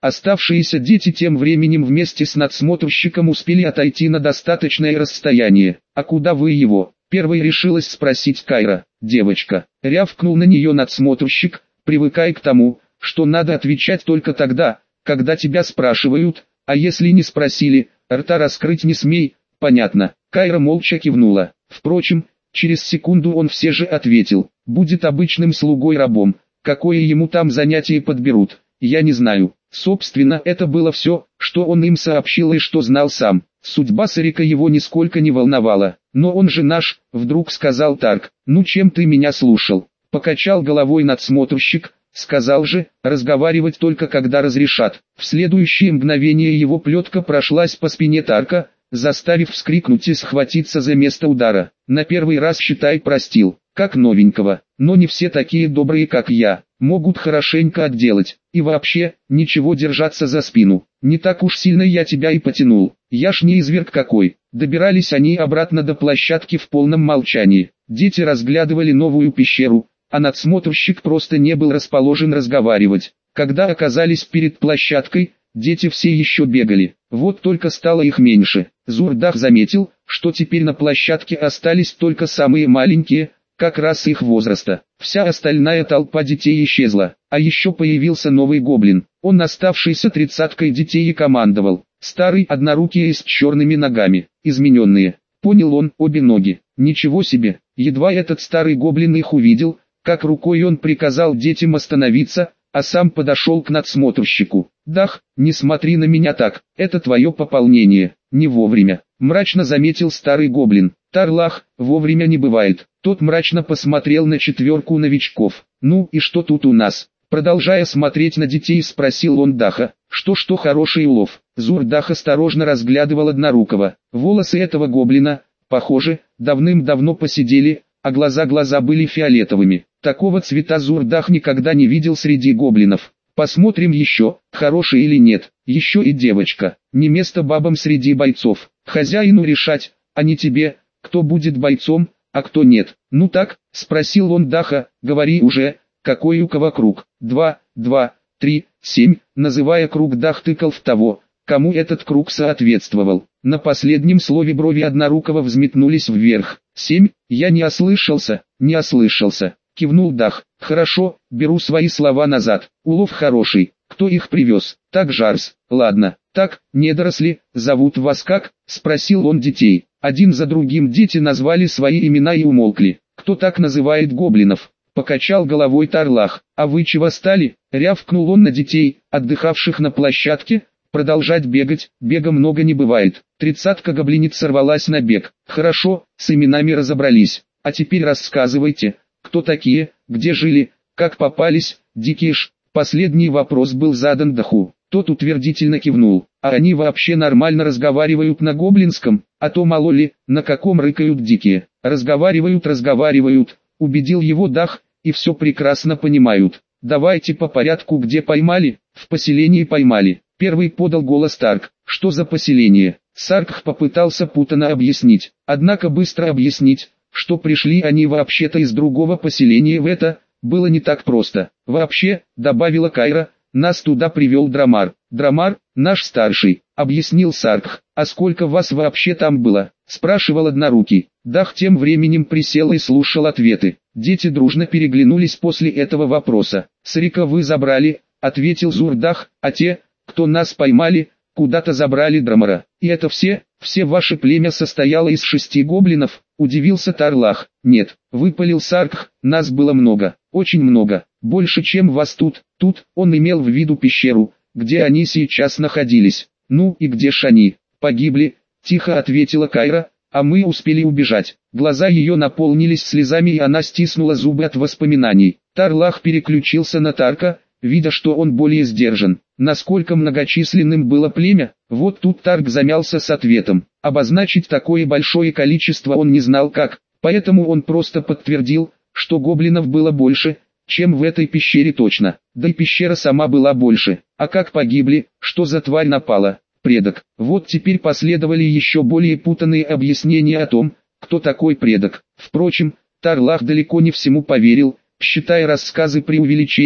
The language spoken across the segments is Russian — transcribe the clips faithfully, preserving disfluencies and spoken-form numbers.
Оставшиеся дети тем временем вместе с надсмотрщиком успели отойти на достаточное расстояние. «А куда вы его?» — первой решилась спросить Кайра. «Девочка», — рявкнул на нее надсмотрщик, привыкай к тому, что надо отвечать только тогда, когда тебя спрашивают, а если не спросили, рта раскрыть не смей, понятно. Кайра молча кивнула. Впрочем, через секунду он все же ответил, будет обычным слугой-рабом, какое ему там занятие подберут, я не знаю. Собственно, это было все, что он им сообщил и что знал сам. Судьба Сарика его нисколько не волновала. «Но он же наш», — вдруг сказал Тарк. «Ну чем ты меня слушал?» Покачал головой надсмотрщик, сказал же, разговаривать только когда разрешат. В следующее мгновение его плетка прошлась по спине Тарка, заставив вскрикнуть и схватиться за место удара. «На первый раз, считай, простил, как новенького, но не все такие добрые, как я, могут хорошенько отделать. И вообще, ничего держаться за спину, не так уж сильно я тебя и потянул, я ж не изверг какой». Добирались они обратно до площадки в полном молчании. Дети разглядывали новую пещеру, а надсмотрщик просто не был расположен разговаривать. Когда оказались перед площадкой, дети все еще бегали, вот только стало их меньше. Зурдах заметил, что теперь на площадке остались только самые маленькие, как раз их возраста. Вся остальная толпа детей исчезла, а еще появился новый гоблин. Он оставшийся тридцаткой детей и командовал. Старый однорукий с черными ногами, измененные. Понял он, обе ноги. Ничего себе, едва этот старый гоблин их увидел, как рукой он приказал детям остановиться, а сам подошел к надсмотрщику. «Дах, не смотри на меня так, это твое пополнение, не вовремя», мрачно заметил старый гоблин. «Тарлах, вовремя не бывает». Тот мрачно посмотрел на четверку новичков. «Ну и что тут у нас?» Продолжая смотреть на детей, спросил он Даха. «Что-что хороший улов». Зурдах осторожно разглядывал однорукого. Волосы этого гоблина, похоже, давным-давно поседели, а глаза-глаза были фиолетовыми. Такого цвета Зурдах никогда не видел среди гоблинов. «Посмотрим еще, хороший или нет, еще и девочка. Не место бабам среди бойцов. Хозяину решать, а не тебе, кто будет бойцом, а кто нет». «Ну так?» — спросил он Даха, «говори уже, какой у кого круг?» «Два, два, три, семь», называя круг, Дах тыкал в того, кому этот круг соответствовал. На последнем слове брови однорукого взметнулись вверх. «Семь, я не ослышался, не ослышался», кивнул Дах. «Хорошо, беру свои слова назад, улов хороший, кто их привез?» «Так, Жарс, ладно, так, недоросли, зовут вас как?» — спросил он детей. Один за другим дети назвали свои имена и умолкли. «Кто так называет гоблинов?» — покачал головой Тарлах. «А вы чего стали?» — рявкнул он на детей, отдыхавших на площадке. «Продолжать бегать, бега много не бывает». Тридцатка гоблиниц сорвалась на бег. «Хорошо, с именами разобрались, а теперь рассказывайте, кто такие, где жили, как попались, дикие ж». Последний вопрос был задан Даху. Тот утвердительно кивнул. «А они вообще нормально разговаривают на гоблинском? А то мало ли, на каком рыкают дикие». «Разговаривают, разговаривают», — убедил его Дах, «и все прекрасно понимают. Давайте по порядку, где поймали?» «В поселении поймали». Первый подал голос Тарк. «Что за поселение?» Саркх попытался путанно объяснить. Однако быстро объяснить, что пришли они вообще-то из другого поселения, в это было не так просто. «Вообще», — добавила Кайра, — «нас туда привел Драмар». «Драмар, наш старший», — объяснил Саркх. «А сколько вас вообще там было?» — спрашивал однорукий. Дах тем временем присел и слушал ответы. Дети дружно переглянулись после этого вопроса. «Сарика вы забрали», — ответил Зурдах, «а те, кто нас поймали, куда-то забрали Драмара». «И это все? Все ваше племя состояло из шести гоблинов?» — удивился Тарлах. «Нет», — выпалил Саркх, — «нас было много, очень много, больше, чем вас тут». Тут он имел в виду пещеру, где они сейчас находились. «Ну и где ж они?» «Погибли», — тихо ответила Кайра, — «а мы успели убежать». Глаза ее наполнились слезами, и она стиснула зубы от воспоминаний. Тарлах переключился на Тарка, видя, что он более сдержан. Насколько многочисленным было племя? Вот тут Тарк замялся с ответом. Обозначить такое большое количество он не знал как, поэтому он просто подтвердил, что гоблинов было больше, чем в этой пещере точно. Да и пещера сама была больше. А как погибли, что за тварь напала? Предок. Вот теперь последовали еще более путанные объяснения о том, кто такой предок. Впрочем, Тарлах далеко не всему поверил, считая рассказы преувеличением,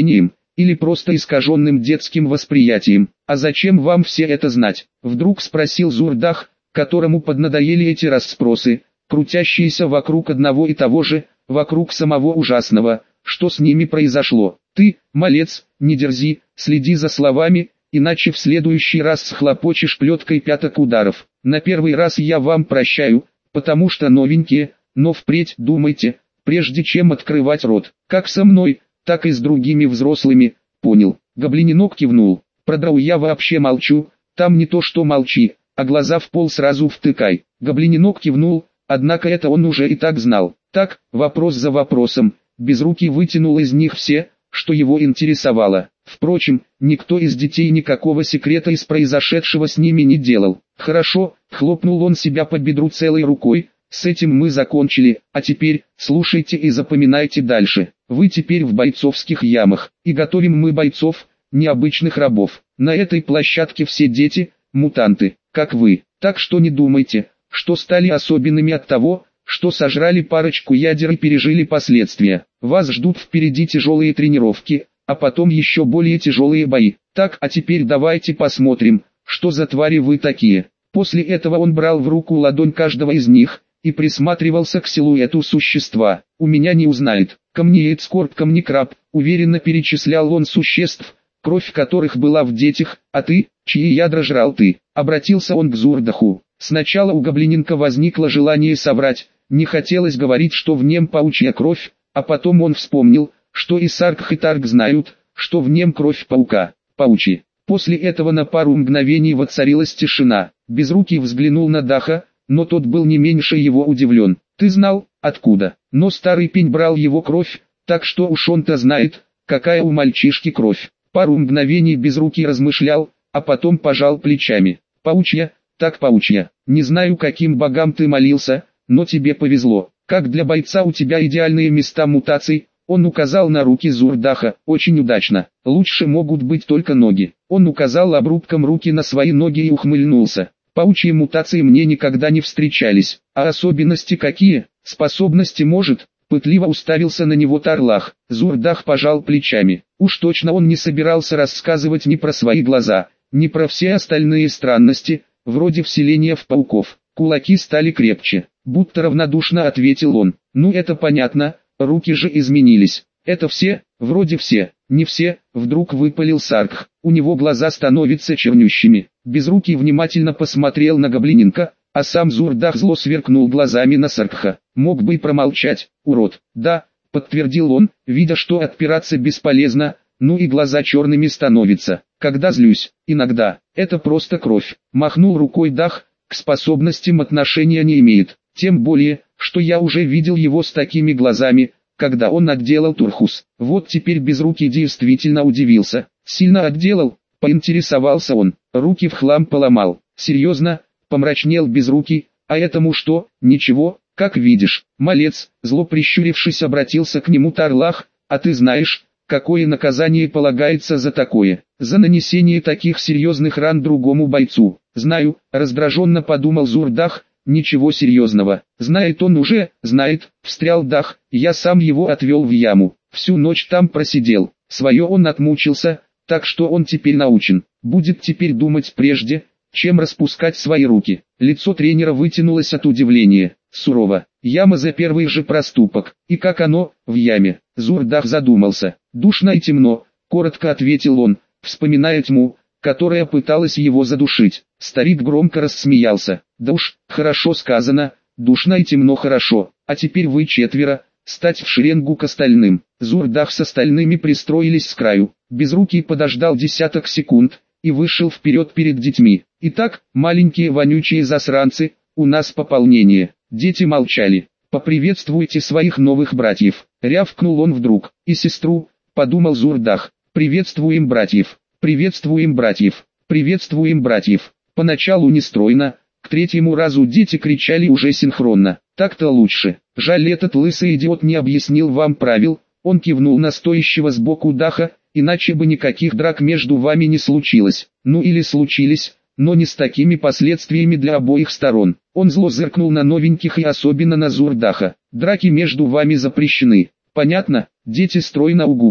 или просто искаженным детским восприятием. «А зачем вам все это знать?» — вдруг спросил Зурдах, которому поднадоели эти расспросы, крутящиеся вокруг одного и того же, вокруг самого ужасного, что с ними произошло. «Ты, малец, не дерзи, следи за словами, иначе в следующий раз схлопочешь плеткой пяток ударов. На первый раз я вам прощаю, потому что новенькие, но впредь думайте, прежде чем открывать рот, как со мной, так и с другими взрослыми, понял?» Гоблиненок кивнул. «Про драу я вообще молчу, там не то что молчи, а глаза в пол сразу втыкай». Гоблиненок кивнул, однако это он уже и так знал. Так, вопрос за вопросом, Безрукий вытянул из них все, что его интересовало. Впрочем, никто из детей никакого секрета из произошедшего с ними не делал. «Хорошо», — хлопнул он себя по бедру целой рукой, «с этим мы закончили, а теперь, слушайте и запоминайте дальше. Вы теперь в бойцовских ямах, и готовим мы бойцов, необычных рабов. На этой площадке все дети, мутанты, как вы, так что не думайте, что стали особенными от того, что сожрали парочку ядер и пережили последствия. Вас ждут впереди тяжелые тренировки, а потом еще более тяжелые бои. Так, а теперь давайте посмотрим, что за твари вы такие». После этого он брал в руку ладонь каждого из них и присматривался к силуэту существа. «У меня не узнает, камнеет скорб, камнекраб», уверенно перечислял он существ, кровь которых была в детях. «А ты, чьи ядра жрал ты?» Обратился он к Зурдаху. Сначала у гоблиненка возникло желание соврать, не хотелось говорить, что в нем паучья кровь, а потом он вспомнил, что и Саркх и Тарк знают, что в нем кровь паука, паучья. После этого на пару мгновений воцарилась тишина. Безрукий взглянул на Даха, но тот был не меньше его удивлен. «Ты знал, откуда?» Но старый пень брал его кровь, так что уж он-то знает, какая у мальчишки кровь. Пару мгновений Безрукий размышлял, а потом пожал плечами. «Паучья, так паучья. Не знаю, каким богам ты молился, но тебе повезло. Как для бойца у тебя идеальные места мутаций». Он указал на руки Зурдаха, «очень удачно. Лучше могут быть только ноги». Он указал обрубком руки на свои ноги и ухмыльнулся. «Паучьи мутации мне никогда не встречались. А особенности какие? Способности может?» Пытливо уставился на него Тарлах. Зурдах пожал плечами. Уж точно он не собирался рассказывать ни про свои глаза, ни про все остальные странности, вроде вселения в пауков. Кулаки стали крепче. Будто равнодушно ответил он. «Ну это понятно, руки же изменились». «Это все?» «Вроде все». «Не все», вдруг выпалил Саркх. У него глаза становятся чернющими. Безрукий внимательно посмотрел на гоблиненка, а сам Зурдах зло сверкнул глазами на Саркха. «Мог бы и промолчать, урод». «Да», подтвердил он, видя, что отпираться бесполезно, ну и глаза черными становятся. «Когда злюсь, иногда, это просто кровь». Махнул рукой Дах, к способностям отношения не имеет. Тем более, что я уже видел его с такими глазами, когда он отделал Турхус. Вот теперь Безрукий действительно удивился. «Сильно отделал?» — поинтересовался он. «Руки в хлам поломал». «Серьезно?» — помрачнел Безрукий. «А этому что?» «Ничего, как видишь». «Малец», зло прищурившись, обратился к нему Тарлах. «А ты знаешь, какое наказание полагается за такое? За нанесение таких серьезных ран другому бойцу?» «Знаю», — раздраженно подумал Зурдах. «Ничего серьезного. Знает он уже, знает», — встрял Дах. «Я сам его отвел в яму. Всю ночь там просидел. Свое он отмучился, так что он теперь научен. Будет теперь думать прежде, чем распускать свои руки». Лицо тренера вытянулось от удивления. «Сурово. Яма за первый же проступок. И как оно, в яме?» Зурдах задумался. «Душно и темно», — коротко ответил он, вспоминая тьму, которая пыталась его задушить. Старик громко рассмеялся. «Да уж, хорошо сказано, душно и темно хорошо. А теперь вы четверо, стать в шеренгу к остальным». Зурдах с остальными пристроились с краю. Безрукий подождал десяток секунд и вышел вперед перед детьми. «Итак, маленькие вонючие засранцы, у нас пополнение». Дети молчали. «Поприветствуйте своих новых братьев», — рявкнул он вдруг. «И сестру», — подумал Зурдах. «Приветствуем братьев, приветствуем братьев, приветствуем братьев». Поначалу нестройно, к третьему разу дети кричали уже синхронно. «Так-то лучше. Жаль, этот лысый идиот не объяснил вам правил». Он кивнул на стоящего сбоку Даха, «иначе бы никаких драк между вами не случилось. Ну или случились, но не с такими последствиями для обоих сторон». Он зло зыркнул на новеньких и особенно на Зурдаха. «Драки между вами запрещены. Понятно?» Дети стройно угукнули.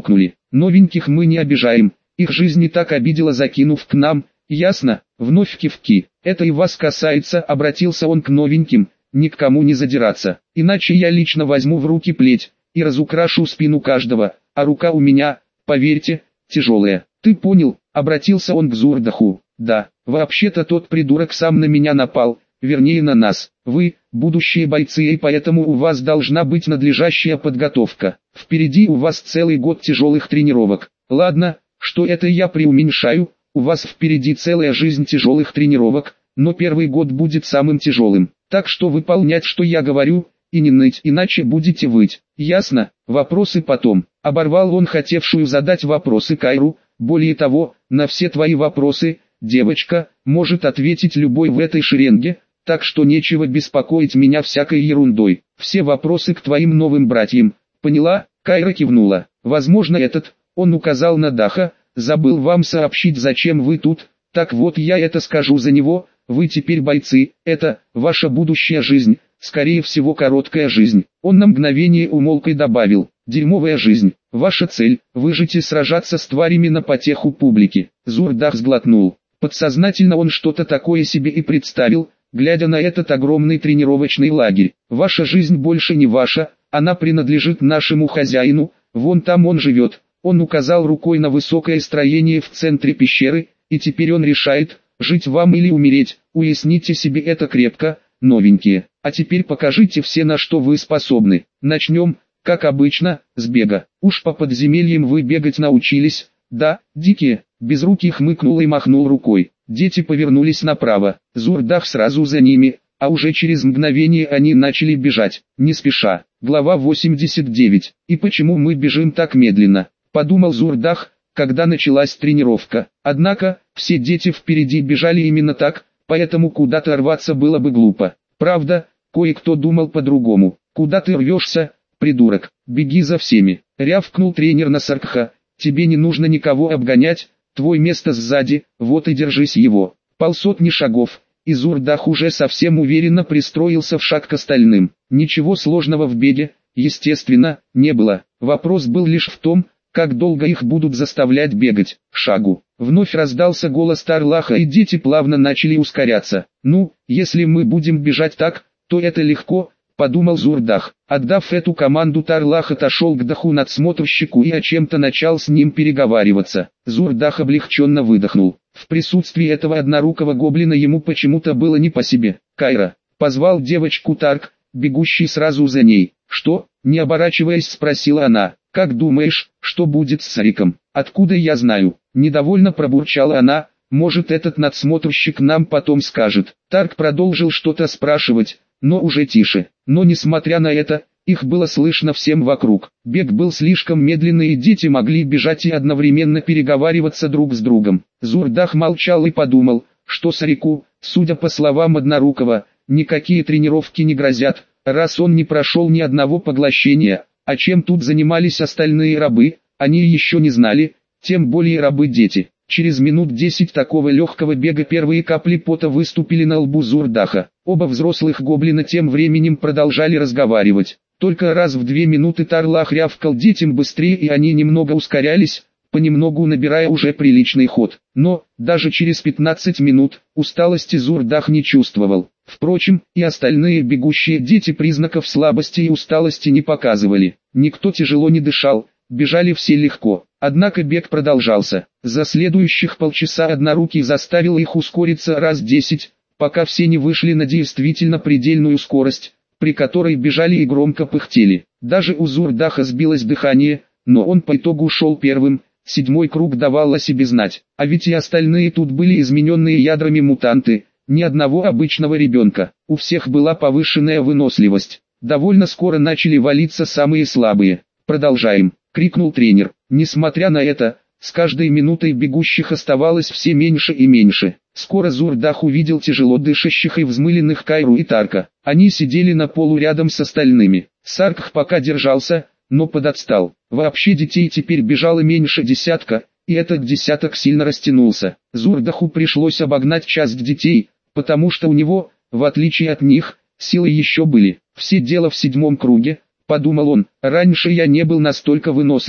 Новеньких мы не обижаем, их жизнь и так обидела, закинув к нам, ясно? Вновь кивки. Это и вас касается, обратился он к новеньким, ни к кому не задираться, иначе я лично возьму в руки плеть и разукрашу спину каждого, а рука у меня, поверьте, тяжелая. Ты понял? Обратился он к Зурдаху. Да, вообще-то тот придурок сам на меня напал, вернее на нас. Вы, будущие бойцы, и поэтому у вас должна быть надлежащая подготовка. Впереди у вас целый год тяжелых тренировок. Ладно, что это я преуменьшаю, у вас впереди целая жизнь тяжелых тренировок, но первый год будет самым тяжелым. Так что выполнять, что я говорю, и не ныть, иначе будете выть. Ясно? Вопросы потом. Оборвал он хотевшую задать вопросы Кайру. Более того, на все твои вопросы, девочка, может ответить любой в этой шеренге, так что нечего беспокоить меня всякой ерундой. Все вопросы к твоим новым братьям. Поняла? Кайра кивнула. Возможно, этот, он указал на Даха, забыл вам сообщить, зачем вы тут. Так вот, я это скажу за него. Вы теперь бойцы, это ваша будущая жизнь, скорее всего короткая жизнь. Он на мгновение умолк и добавил: дерьмовая жизнь. Ваша цель – выжить и сражаться с тварями на потеху публики. Зурдах сглотнул. Подсознательно он что-то такое себе и представил, глядя на этот огромный тренировочный лагерь. Ваша жизнь больше не ваша, она принадлежит нашему хозяину, вон там он живет. Он указал рукой на высокое строение в центре пещеры, и теперь он решает, жить вам или умереть. Уясните себе это крепко, новенькие. А теперь покажите все, на что вы способны. Начнем, как обычно, с бега. Уж по подземельям вы бегать научились, да, дикие? Безрукий хмыкнул и махнул рукой. Дети повернулись направо, Зурдах сразу за ними, а уже через мгновение они начали бежать, не спеша. Глава восемьдесят девять. И почему мы бежим так медленно? Подумал Зурдах, когда началась тренировка. Однако, все дети впереди бежали именно так, поэтому куда-то рваться было бы глупо. Правда, кое-кто думал по-другому. Куда ты рвешься, придурок? Беги за всеми. Рявкнул тренер на Саркха. Тебе не нужно никого обгонять, твой место сзади, вот и держись его. Полсотни шагов, и Зурдах уже совсем уверенно пристроился в шаг к остальным. Ничего сложного в беге, естественно, не было. Вопрос был лишь в том, как долго их будут заставлять бегать. Шагу. Вновь раздался голос Тарлаха, и дети плавно начали ускоряться. Ну, если мы будем бежать так, то это легко, подумал Зурдах. Отдав эту команду, Тарлах отошел к Даху-надсмотрщику и о чем-то начал с ним переговариваться. Зурдах облегченно выдохнул. В присутствии этого однорукого гоблина ему почему-то было не по себе. Кайра позвал девочку Тарк, бегущий сразу за ней. Что? Не оборачиваясь, спросила она. Как думаешь, что будет с Сариком? Откуда я знаю? Недовольно пробурчала она. Может, этот надсмотрщик нам потом скажет. Тарк продолжил что-то спрашивать, но уже тише. Но несмотря на это, их было слышно всем вокруг. Бег был слишком медленный, и дети могли бежать и одновременно переговариваться друг с другом. Зурдах молчал и подумал, что Сарику, судя по словам Однорукого, никакие тренировки не грозят, раз он не прошел ни одного поглощения. А чем тут занимались остальные рабы, они еще не знали, тем более рабы-дети. Через минут десять такого легкого бега первые капли пота выступили на лбу Зурдаха. Оба взрослых гоблина тем временем продолжали разговаривать. Только раз в две минуты Тарлах рявкал детям быстрее, и они немного ускорялись, понемногу набирая уже приличный ход. Но, даже через пятнадцать минут, усталости Зурдах не чувствовал. Впрочем, и остальные бегущие дети признаков слабости и усталости не показывали. Никто тяжело не дышал, бежали все легко. Однако бег продолжался. За следующих полчаса Однорукий заставил их ускориться раз десять, пока все не вышли на действительно предельную скорость, при которой бежали и громко пыхтели. Даже у Зурдаха сбилось дыхание, но он по итогу шел первым. Седьмой круг давал о себе знать. А ведь и остальные тут были измененные ядрами мутанты. Ни одного обычного ребенка. У всех была повышенная выносливость. Довольно скоро начали валиться самые слабые. «Продолжаем!» — крикнул тренер. Несмотря на это, с каждой минутой бегущих оставалось все меньше и меньше. Скоро Зурдах увидел тяжело дышащих и взмыленных Кайру и Тарка. Они сидели на полу рядом с остальными. Саркх пока держался, но подотстал. Вообще детей теперь бежало меньше десятка, и этот десяток сильно растянулся. Зурдаху пришлось обогнать часть детей, потому что у него, в отличие от них, силы еще были. Все дело в седьмом круге, подумал он, раньше я не был настолько выносливым.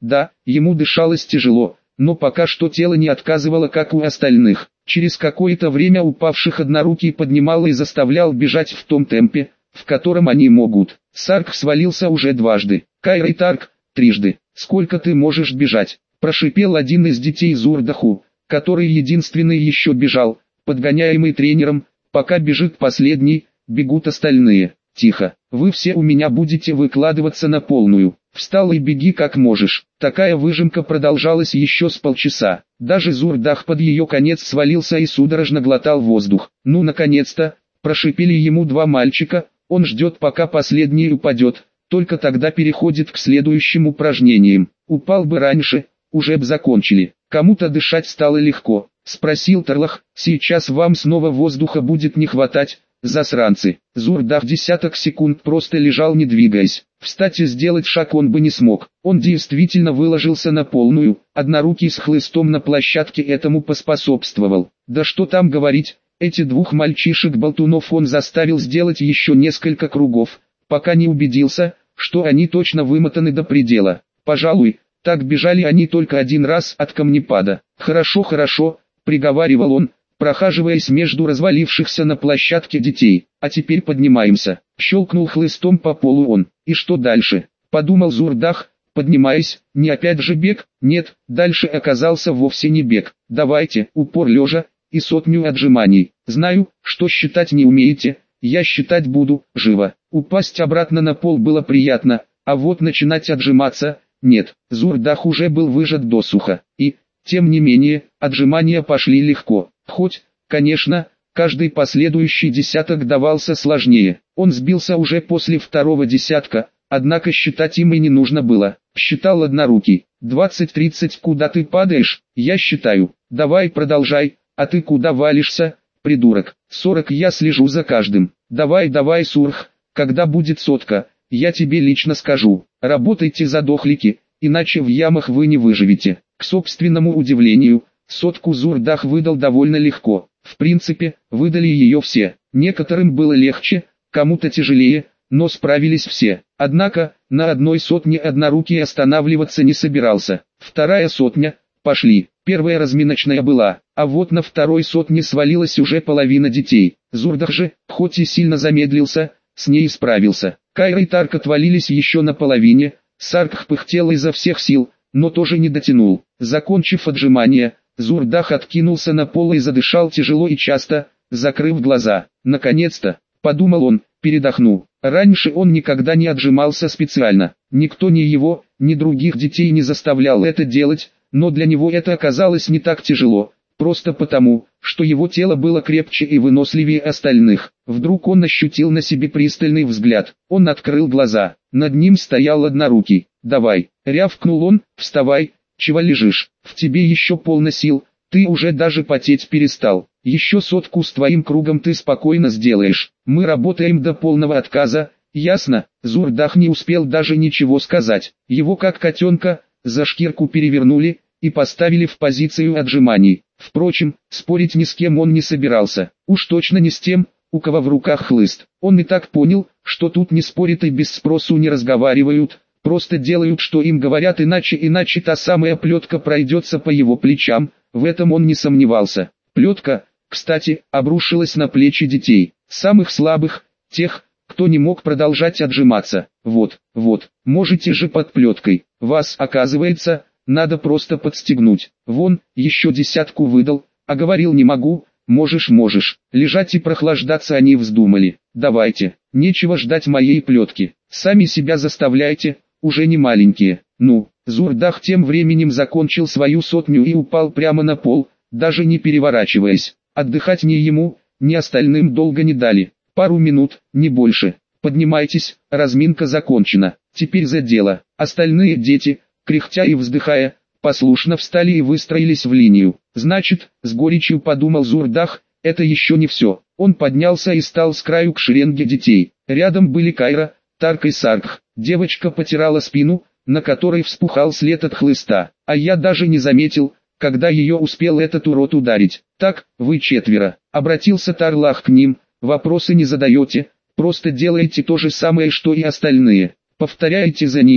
Да, ему дышалось тяжело, но пока что тело не отказывало, как у остальных. Через какое-то время упавших однорукий поднимал и заставлял бежать в том темпе, в котором они могут. Сарк свалился уже дважды. Кайра и Тарк – трижды. «Сколько ты можешь бежать?» – прошипел один из детей Зурдаху, который единственный еще бежал, подгоняемый тренером. Пока бежит последний, бегут остальные. «Тихо, вы все у меня будете выкладываться на полную. Встал и беги как можешь». Такая выжимка продолжалась еще с полчаса. Даже Зурдах под ее конец свалился и судорожно глотал воздух. «Ну наконец-то!» – прошипели ему два мальчика. Он ждет, пока последний упадет, только тогда переходит к следующим упражнениям. Упал бы раньше, уже б закончили. Кому-то дышать стало легко. Спросил Тарлах: «Сейчас вам снова воздуха будет не хватать, засранцы?» Зурдах десяток секунд просто лежал, не двигаясь. Встать и сделать шаг он бы не смог. Он действительно выложился на полную. Однорукий с хлыстом на площадке этому поспособствовал. Да что там говорить, эти двух мальчишек-болтунов он заставил сделать еще несколько кругов, пока не убедился, что они точно вымотаны до предела. Пожалуй, так бежали они только один раз от камнепада. «Хорошо, хорошо», — приговаривал он, прохаживаясь между развалившихся на площадке детей. «А теперь поднимаемся». Щелкнул хлыстом по полу он. «И что дальше?» — подумал Зурдах, поднимаясь. «Не опять же бег?» Нет, дальше оказался вовсе не бег. «Давайте, упор лежа и сотню отжиманий. Знаю, что считать не умеете, я считать буду». Живо. Упасть обратно на пол было приятно, а вот начинать отжиматься — нет. Зурдах уже был выжат досуха. И, тем не менее, отжимания пошли легко. Хоть, конечно, каждый последующий десяток давался сложнее. Он сбился уже после второго десятка, однако считать им и не нужно было. Считал однорукий. «Двадцать-тридцать, куда ты падаешь?» «Я считаю». «Давай продолжай, а ты куда валишься, придурок?» «Сорок, я слежу за каждым». «Давай, давай, Сурх, когда будет сотка, я тебе лично скажу. Работайте, задохлики, иначе в ямах вы не выживете». К собственному удивлению, сотку Зурдах выдал довольно легко. В принципе, выдали ее все. Некоторым было легче, кому-то тяжелее, но справились все. Однако, на одной сотне однорукий останавливаться не собирался. Вторая сотня, пошли. Первая разминочная была, а вот на второй сотне свалилась уже половина детей. Зурдах же, хоть и сильно замедлился, с ней справился. Кайра и Тарк отвалились еще на половине. Сарк пыхтел изо всех сил, но тоже не дотянул. Закончив отжимания, Зурдах откинулся на пол и задышал тяжело и часто, закрыв глаза. «Наконец-то», — подумал он, — «передохну». Раньше он никогда не отжимался специально. Никто ни его, ни других детей не заставлял это делать, но для него это оказалось не так тяжело, просто потому, что его тело было крепче и выносливее остальных. Вдруг он ощутил на себе пристальный взгляд. Он открыл глаза. Над ним стоял однорукий. «Давай», — рявкнул он, — «вставай, чего лежишь? В тебе еще полно сил, ты уже даже потеть перестал. Еще сотку с твоим кругом ты спокойно сделаешь. Мы работаем до полного отказа, ясно?» Зурдах не успел даже ничего сказать. Его как котенка за шкирку перевернули и поставили в позицию отжиманий. Впрочем, спорить ни с кем он не собирался. Уж точно не с тем, у кого в руках хлыст. Он и так понял, что тут не спорят и без спросу не разговаривают, просто делают, что им говорят, иначе иначе та самая плетка пройдется по его плечам. В этом он не сомневался. Плетка, кстати, обрушилась на плечи детей, самых слабых, тех, кто не мог продолжать отжиматься. «Вот, вот, можете же под плеткой. Вас, оказывается, надо просто подстегнуть. Вон, еще десятку выдал, а говорил не могу». «Можешь, можешь». Лежать и прохлаждаться они вздумали. «Давайте, нечего ждать моей плетки. Сами себя заставляйте, уже не маленькие». «Ну». Зурдах тем временем закончил свою сотню и упал прямо на пол, даже не переворачиваясь. Отдыхать ни ему, ни остальным долго не дали. Пару минут, не больше. «Поднимайтесь, разминка закончена. Теперь за дело». Остальные дети, кряхтя и вздыхая, послушно встали и выстроились в линию. «Значит», — с горечью подумал Зурдах, — «это еще не все». Он поднялся и стал с краю к шеренге детей. Рядом были Кайра, Тарк и Сарк. Девочка потирала спину, на которой вспухал след от хлыста. «А я даже не заметил, когда ее успел этот урод ударить». «Так, вы четверо», — обратился Тарлах к ним, — «вопросы не задаете, просто делаете то же самое, что и остальные. Повторяйте за ними,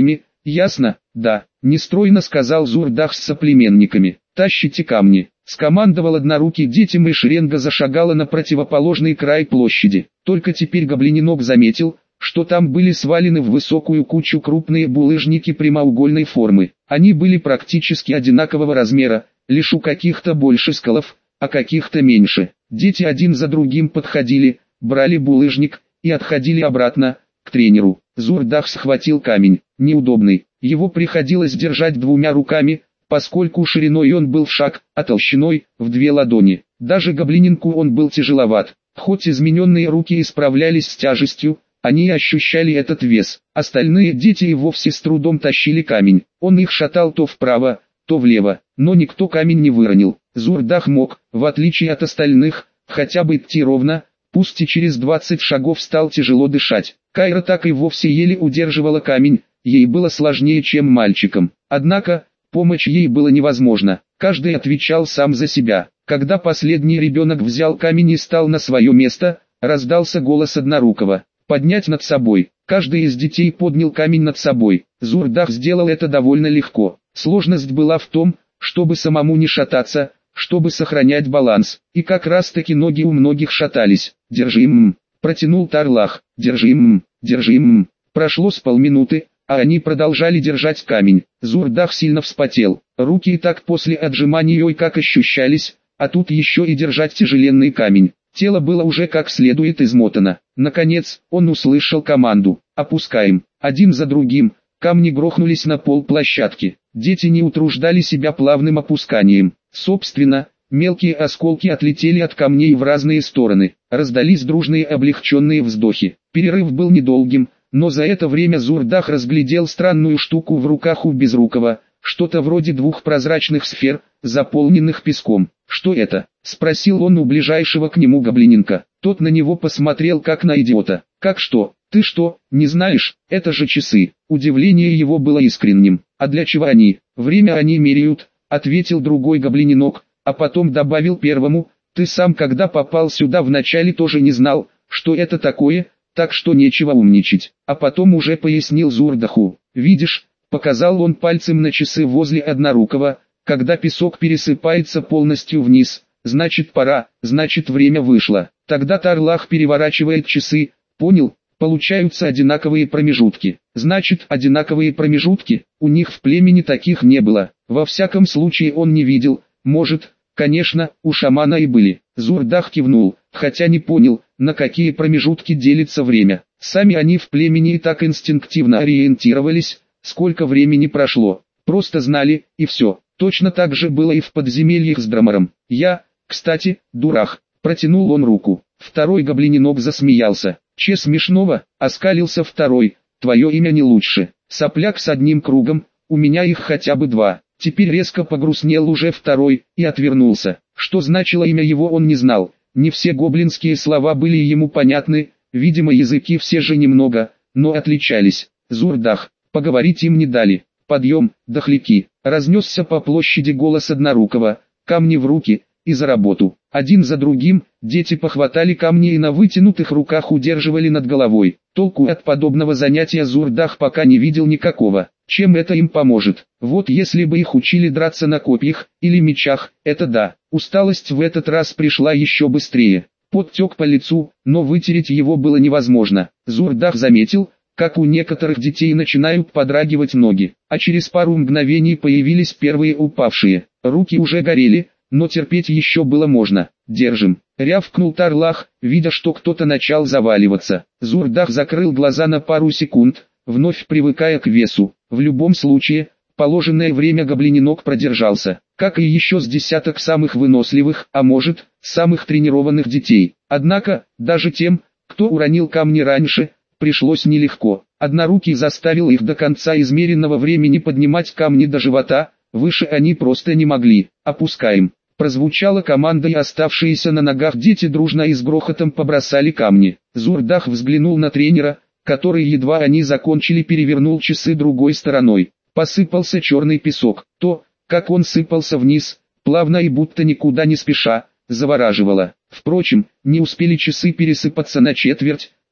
Ясно? Да, нестройно сказал Зурдах с соплеменниками. Тащите камни. Скомандовал однорукий детям, и шеренга зашагала на противоположный край площади. Только теперь гоблиненок заметил, что там были свалены в высокую кучу крупные булыжники прямоугольной формы. Они были практически одинакового размера, лишь у каких-то больше скалов, а каких-то меньше. Дети один за другим подходили, брали булыжник и отходили обратно, к тренеру. Зурдах схватил камень, неудобный, его приходилось держать двумя руками, поскольку шириной он был в шаг, а толщиной в две ладони. Даже гоблиненку он был тяжеловат. Хоть измененные руки и справлялись с тяжестью, они ощущали этот вес. Остальные дети и вовсе с трудом тащили камень. Он их шатал то вправо, то влево, но никто камень не выронил. Зурдах мог, в отличие от остальных, хотя бы идти ровно, пусть и через двадцать шагов стал тяжело дышать. Кайра так и вовсе еле удерживала камень, ей было сложнее, чем мальчикам. Однако, помочь ей было невозможно, каждый отвечал сам за себя. Когда последний ребенок взял камень и стал на свое место, раздался голос однорукого: «Поднять над собой». Каждый из детей поднял камень над собой. Зурдах сделал это довольно легко. Сложность была в том, чтобы самому не шататься, чтобы сохранять баланс. И как раз таки ноги у многих шатались. «Держи, м-м», протянул Тарлах. «Держи, м-м, держи, м-м». Прошло с полминуты, а они продолжали держать камень. Зурдах сильно вспотел. Руки и так после отжиманий ой как ощущались, а тут еще и держать тяжеленный камень. Тело было уже как следует измотано. Наконец, он услышал команду: «Опускаем». Один за другим, камни грохнулись на пол площадки. Дети не утруждали себя плавным опусканием. Собственно, мелкие осколки отлетели от камней в разные стороны. Раздались дружные облегченные вздохи. Перерыв был недолгим, но за это время Зурдах разглядел странную штуку в руках у Безрукова, что-то вроде двух прозрачных сфер, заполненных песком. «Что это?» — спросил он у ближайшего к нему гоблиненка. Тот на него посмотрел как на идиота. «Как что? Ты что, не знаешь? Это же часы». Удивление его было искренним. «А для чего они?» «Время они меряют», — ответил другой гоблиненок, а потом добавил первому: «Ты сам, когда попал сюда, вначале тоже не знал, что это такое, так что нечего умничать». А потом уже пояснил Зурдаху: «Видишь», — показал он пальцем на часы возле однорукого, «когда песок пересыпается полностью вниз, значит пора, значит время вышло». Тогда Тарлах переворачивает часы. «Понял, получаются одинаковые промежутки». Значит, одинаковые промежутки, у них в племени таких не было. Во всяком случае он не видел. Может, конечно, у шамана и были. Зурдах кивнул, хотя не понял, на какие промежутки делится время. Сами они в племени и так инстинктивно ориентировались, сколько времени прошло. Просто знали, и все. Точно так же было и в подземельях с Драмором. «Я, кстати, дурак», — протянул он руку. Второй гоблиненок засмеялся. «Че смешного?» — оскалился второй. «Твое имя не лучше. Сопляк с одним кругом, у меня их хотя бы два». Теперь резко погрустнел уже второй и отвернулся. Что значило имя его, он не знал. Не все гоблинские слова были ему понятны, видимо языки все же немного, но отличались. Зурдах, поговорить им не дали. «Подъем, дохляки!» Разнесся по площади голос однорукого: «Камни в руки, и за работу». Один за другим, дети похватали камни и на вытянутых руках удерживали над головой. Толку от подобного занятия Зурдах пока не видел никакого. Чем это им поможет? Вот если бы их учили драться на копьях или мечах, это да. Усталость в этот раз пришла еще быстрее. Пот тек по лицу, но вытереть его было невозможно. Зурдах заметил, как у некоторых детей начинают подрагивать ноги, а через пару мгновений появились первые упавшие. Руки уже горели, но терпеть еще было можно. «Держим», — рявкнул Тарлах, видя, что кто-то начал заваливаться. Зурдах закрыл глаза на пару секунд, вновь привыкая к весу. В любом случае, положенное время гоблиненок продержался, как и еще с десяток самых выносливых, а может, самых тренированных детей. Однако, даже тем, кто уронил камни раньше, пришлось нелегко. Однорукий заставил их до конца измеренного времени поднимать камни до живота, выше они просто не могли. «Опускаем». Прозвучала команда, и оставшиеся на ногах дети дружно и с грохотом побросали камни. Зурдах взглянул на тренера, который, едва они закончили, перевернул часы другой стороной. Посыпался черный песок. То, как он сыпался вниз, плавно и будто никуда не спеша, завораживало. Впрочем, не успели часы пересыпаться на четверть,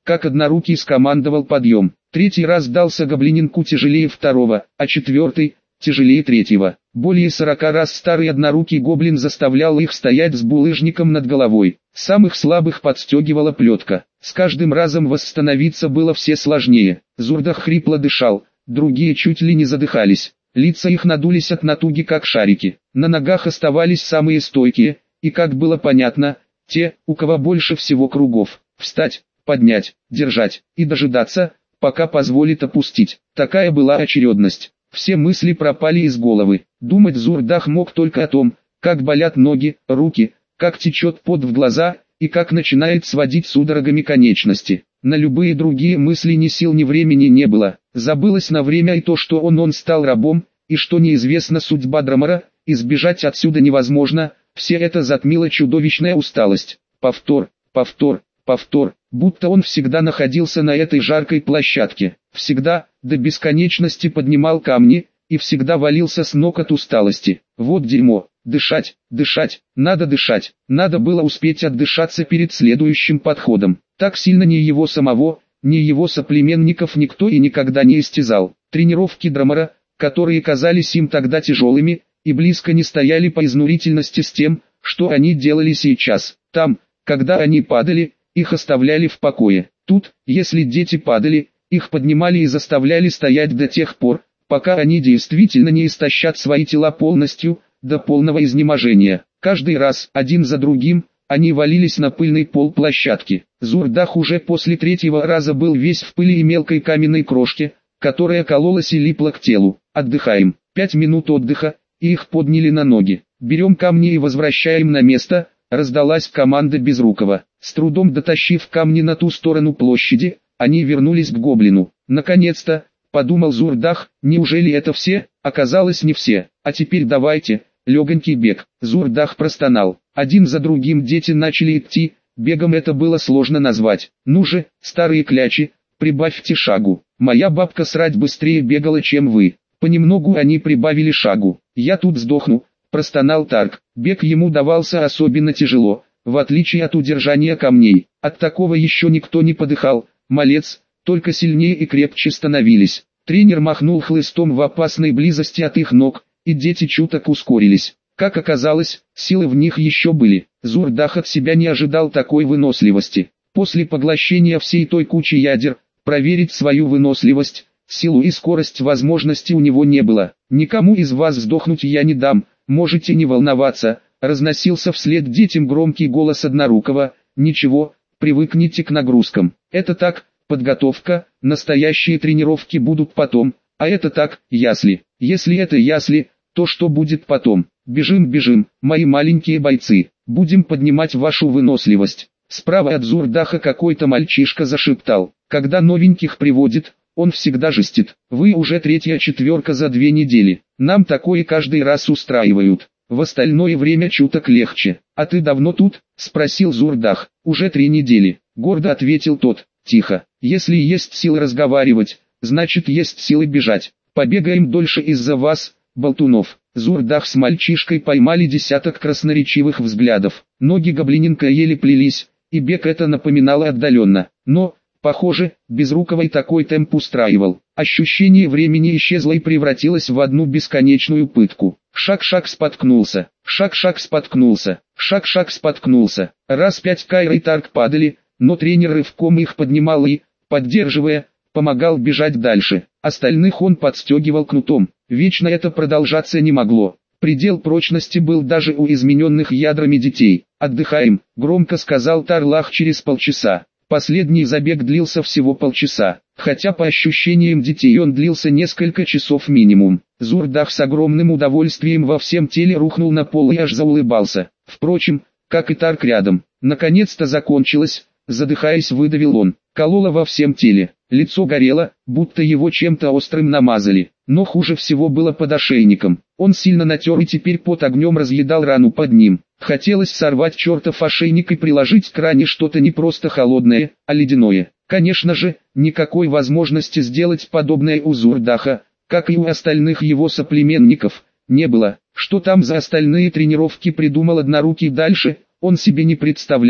как однорукий скомандовал подъем. Третий раз дался гоблининку тяжелее второго, а четвертый – тяжелее третьего. Более сорока раз старый однорукий гоблин заставлял их стоять с булыжником над головой. Самых слабых подстегивала плетка. С каждым разом восстановиться было все сложнее. Зурдах хрипло дышал, другие чуть ли не задыхались. Лица их надулись от натуги как шарики. На ногах оставались самые стойкие, и как было понятно, те, у кого больше всего кругов. Встать, поднять, держать и дожидаться, пока позволит опустить. Такая была очередность. Все мысли пропали из головы. Думать Зурдах мог только о том, как болят ноги, руки, как течет пот в глаза, и как начинает сводить судорогами конечности. На любые другие мысли ни сил ни времени не было. Забылось на время и то, что он он стал рабом, и что неизвестна судьба Драмара, избежать отсюда невозможно, все это затмила чудовищная усталость. Повтор, повтор, повтор, будто он всегда находился на этой жаркой площадке, всегда, до бесконечности поднимал камни, и всегда валился с ног от усталости. Вот дерьмо, дышать, дышать, надо дышать, надо было успеть отдышаться перед следующим подходом. Так сильно ни его самого, ни его соплеменников никто и никогда не истязал. Тренировки Драмара, которые казались им тогда тяжелыми, и близко не стояли по изнурительности с тем, что они делали сейчас. Там, когда они падали, их оставляли в покое. Тут, если дети падали, их поднимали и заставляли стоять до тех пор, пока они действительно не истощат свои тела полностью, до полного изнеможения. Каждый раз, один за другим, они валились на пыльный пол площадки. Зурдах уже после третьего раза был весь в пыли и мелкой каменной крошке, которая кололась и липла к телу. Отдыхаем. Пять минут отдыха, и их подняли на ноги. Берем камни и возвращаем на место, раздалась команда Безрукова. С трудом дотащив камни на ту сторону площади, они вернулись к гоблину. Наконец-то, подумал Зурдах, неужели это все? Оказалось, не все. А теперь давайте, легонький бег. Зурдах простонал. Один за другим дети начали идти, бегом это было сложно назвать. Ну же, старые клячи, прибавьте шагу. Моя бабка срать быстрее бегала, чем вы. Понемногу они прибавили шагу. Я тут сдохну, простонал Тарк. Бег ему давался особенно тяжело, в отличие от удержания камней. От такого еще никто не подыхал. Малец, только сильнее и крепче становились. Тренер махнул хлыстом в опасной близости от их ног, и дети чуток ускорились. Как оказалось, силы в них еще были. Зурдах от себя не ожидал такой выносливости. После поглощения всей той кучи ядер, проверить свою выносливость, силу и скорость возможности у него не было. «Никому из вас сдохнуть я не дам, можете не волноваться», разносился вслед детям громкий голос Однорукого. «Ничего, привыкните к нагрузкам. Это так, подготовка, настоящие тренировки будут потом, а это так, ясли. Если это ясли, то что будет потом? Бежим, бежим, мои маленькие бойцы, будем поднимать вашу выносливость». Справа от Зурдаха какой-то мальчишка зашептал. Когда новеньких приводит, он всегда жестит. Вы уже третья четверка за две недели. Нам такое каждый раз устраивают. В остальное время чуток легче. А ты давно тут? Спросил Зурдах. Уже три недели. Гордо ответил тот. Тихо. Если есть силы разговаривать, значит есть силы бежать. Побегаем дольше из-за вас, болтунов. Зурдах с мальчишкой поймали десяток красноречивых взглядов. Ноги гоблиненка еле плелись, и бег это напоминало отдаленно. Но, похоже, Безруковый такой темп устраивал. Ощущение времени исчезло и превратилось в одну бесконечную пытку. Шаг-шаг споткнулся, шаг-шаг споткнулся, шаг-шаг споткнулся. Раз пять Кайра и Тарк падали, но тренер рывком их поднимал и, поддерживая, помогал бежать дальше. Остальных он подстегивал кнутом. Вечно это продолжаться не могло. Предел прочности был даже у измененных ядрами детей. «Отдыхаем», — громко сказал Тарлах через полчаса. Последний забег длился всего полчаса, хотя по ощущениям детей он длился несколько часов минимум. Зурдах с огромным удовольствием во всем теле рухнул на пол и аж заулыбался. Впрочем, как и Тарк рядом. Наконец-то закончилось, задыхаясь, выдавил он. Кололо во всем теле, лицо горело, будто его чем-то острым намазали. Но хуже всего было под ошейником. Он сильно натер и теперь под огнем разъедал рану под ним. Хотелось сорвать чертов ошейник и приложить к ране что-то не просто холодное, а ледяное. Конечно же, никакой возможности сделать подобное у Зурдаха, как и у остальных его соплеменников, не было. Что там за остальные тренировки придумал Однорукий дальше, он себе не представлял.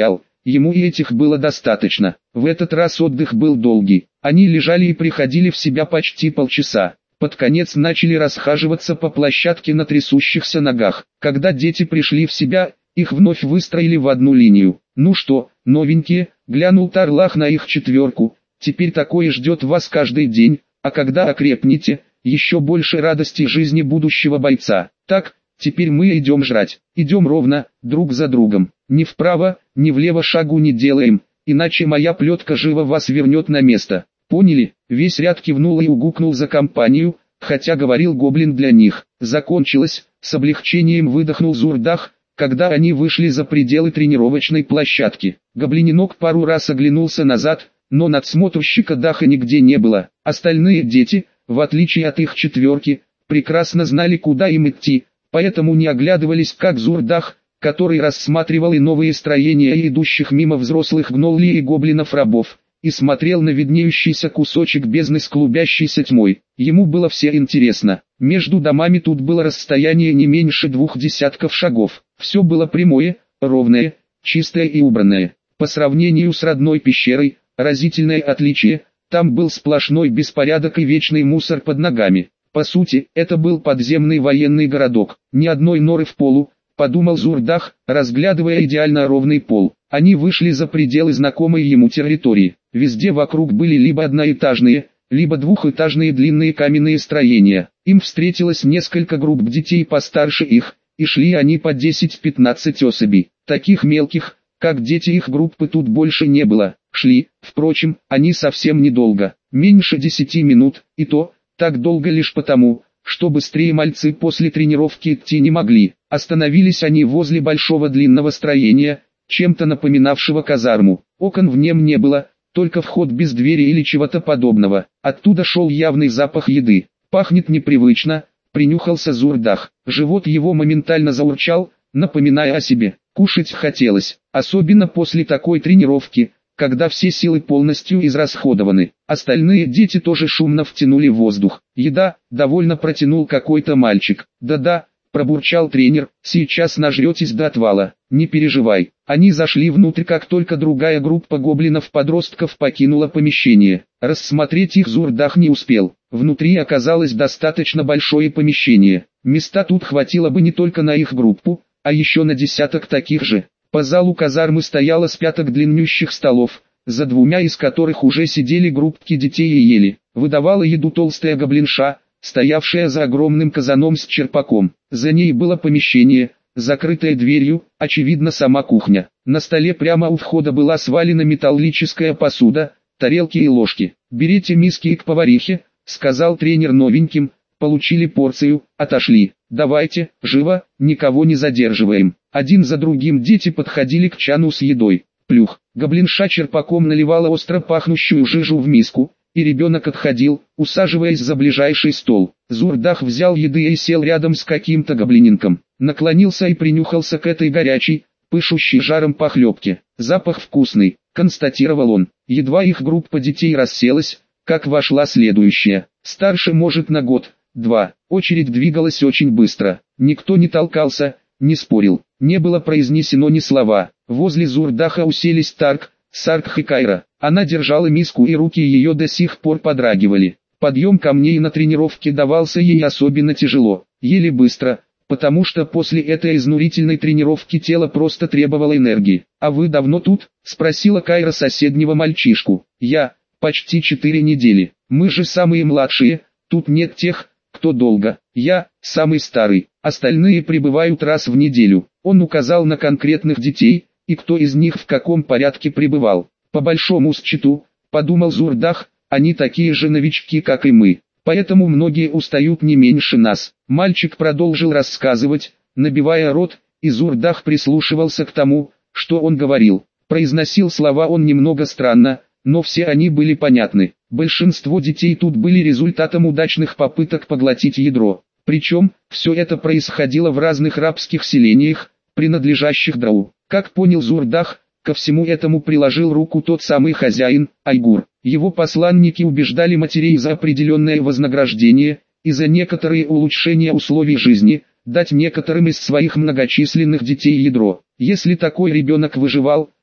ему и этих было достаточно. В этот раз отдых был долгий. Они лежали и приходили в себя почти полчаса. Под конец начали расхаживаться по площадке на трясущихся ногах. Когда дети пришли в себя, их вновь выстроили в одну линию. «Ну что, новенькие?» — глянул Тарлах на их четверку. «Теперь такое ждет вас каждый день, а когда окрепнете, еще больше радости жизни будущего бойца. Так, теперь мы идем жрать. Идем ровно, друг за другом. Ни вправо, ни влево шагу не делаем, иначе моя плетка живо вас вернет на место. Поняли?» Весь ряд кивнул и угукнул за компанию, хотя говорил гоблин для них. Закончилось, с облегчением выдохнул Зурдах, когда они вышли за пределы тренировочной площадки. Гоблиненок пару раз оглянулся назад, но надсмотрщика Даха нигде не было. Остальные дети, в отличие от их четверки, прекрасно знали, куда им идти, поэтому не оглядывались, как Зурдах, который рассматривал и новые строения и идущих мимо взрослых гноллей и гоблинов-рабов, и смотрел на виднеющийся кусочек бездны с клубящейся тьмой. Ему было все интересно. Между домами тут было расстояние не меньше двух десятков шагов. Все было прямое, ровное, чистое и убранное. По сравнению с родной пещерой, разительное отличие, там был сплошной беспорядок и вечный мусор под ногами. По сути, это был подземный военный городок. Ни одной норы в полу, подумал Зурдах, разглядывая идеально ровный пол. Они вышли за пределы знакомой ему территории. Везде вокруг были либо одноэтажные, либо двухэтажные длинные каменные строения. Им встретилось несколько групп детей постарше их, и шли они по десять-пятнадцать особей. Таких мелких, как дети их группы, тут больше не было. Шли, впрочем, они совсем недолго, меньше десяти минут, и то, так долго лишь потому, что быстрее мальцы после тренировки идти не могли. Остановились они возле большого длинного строения, чем-то напоминавшего казарму. Окон в нем не было, только вход без двери или чего-то подобного. Оттуда шел явный запах еды. Пахнет непривычно, принюхался Зурдах. Живот его моментально заурчал, напоминая о себе. Кушать хотелось, особенно после такой тренировки, когда все силы полностью израсходованы. Остальные дети тоже шумно втянули воздух. «Еда», — довольно протянул какой-то мальчик. «Да-да», — пробурчал тренер, — «сейчас нажретесь до отвала, не переживай». Они зашли внутрь, как только другая группа гоблинов-подростков покинула помещение. Рассмотреть их Зурдах не успел. Внутри оказалось достаточно большое помещение. Места тут хватило бы не только на их группу, а еще на десяток таких же. По залу казармы стояло с пяток длиннющих столов, за двумя из которых уже сидели группки детей и ели. Выдавала еду толстая гоблинша, стоявшая за огромным казаном с черпаком. За ней было помещение, закрытое дверью, очевидно сама кухня. На столе прямо у входа была свалена металлическая посуда, тарелки и ложки. «Берите миски и к поварихе», — сказал тренер новеньким. Получили порцию, отошли. «Давайте, живо, никого не задерживаем». Один за другим дети подходили к чану с едой. Плюх. Гоблинша черпаком наливала остро пахнущую жижу в миску, и ребенок отходил, усаживаясь за ближайший стол. Зурдах взял еды и сел рядом с каким-то гоблиненком. Наклонился и принюхался к этой горячей, пышущей жаром похлебке. «Запах вкусный», — констатировал он. Едва их группа детей расселась, как вошла следующая. Старше, может, на год, два. Очередь двигалась очень быстро. Никто не толкался, не спорил. Не было произнесено ни слова. Возле Зурдаха уселись Тарк, Саркх и Кайра. Она держала миску, и руки ее до сих пор подрагивали. Подъем камней на тренировке давался ей особенно тяжело. Еле быстро, потому что после этой изнурительной тренировки тело просто требовало энергии. «А вы давно тут?» — спросила Кайра соседнего мальчишку. «Я, почти четыре недели. Мы же самые младшие, тут нет тех, кто долго. Я, самый старый, остальные прибывают раз в неделю». Он указал на конкретных детей, и кто из них в каком порядке прибывал. «По большому счету», — подумал Зурдах, — «они такие же новички, как и мы. Поэтому многие устают не меньше нас». Мальчик продолжил рассказывать, набивая рот, и Зурдах прислушивался к тому, что он говорил. Произносил слова он немного странно, но все они были понятны. Большинство детей тут были результатом удачных попыток поглотить ядро. Причем, все это происходило в разных рабских селениях, принадлежащих Драу. Как понял Зурдах, ко всему этому приложил руку тот самый хозяин, Айгур. Его посланники убеждали матерей за определенное вознаграждение, и за некоторые улучшения условий жизни, дать некоторым из своих многочисленных детей ядро. Если такой ребенок выживал,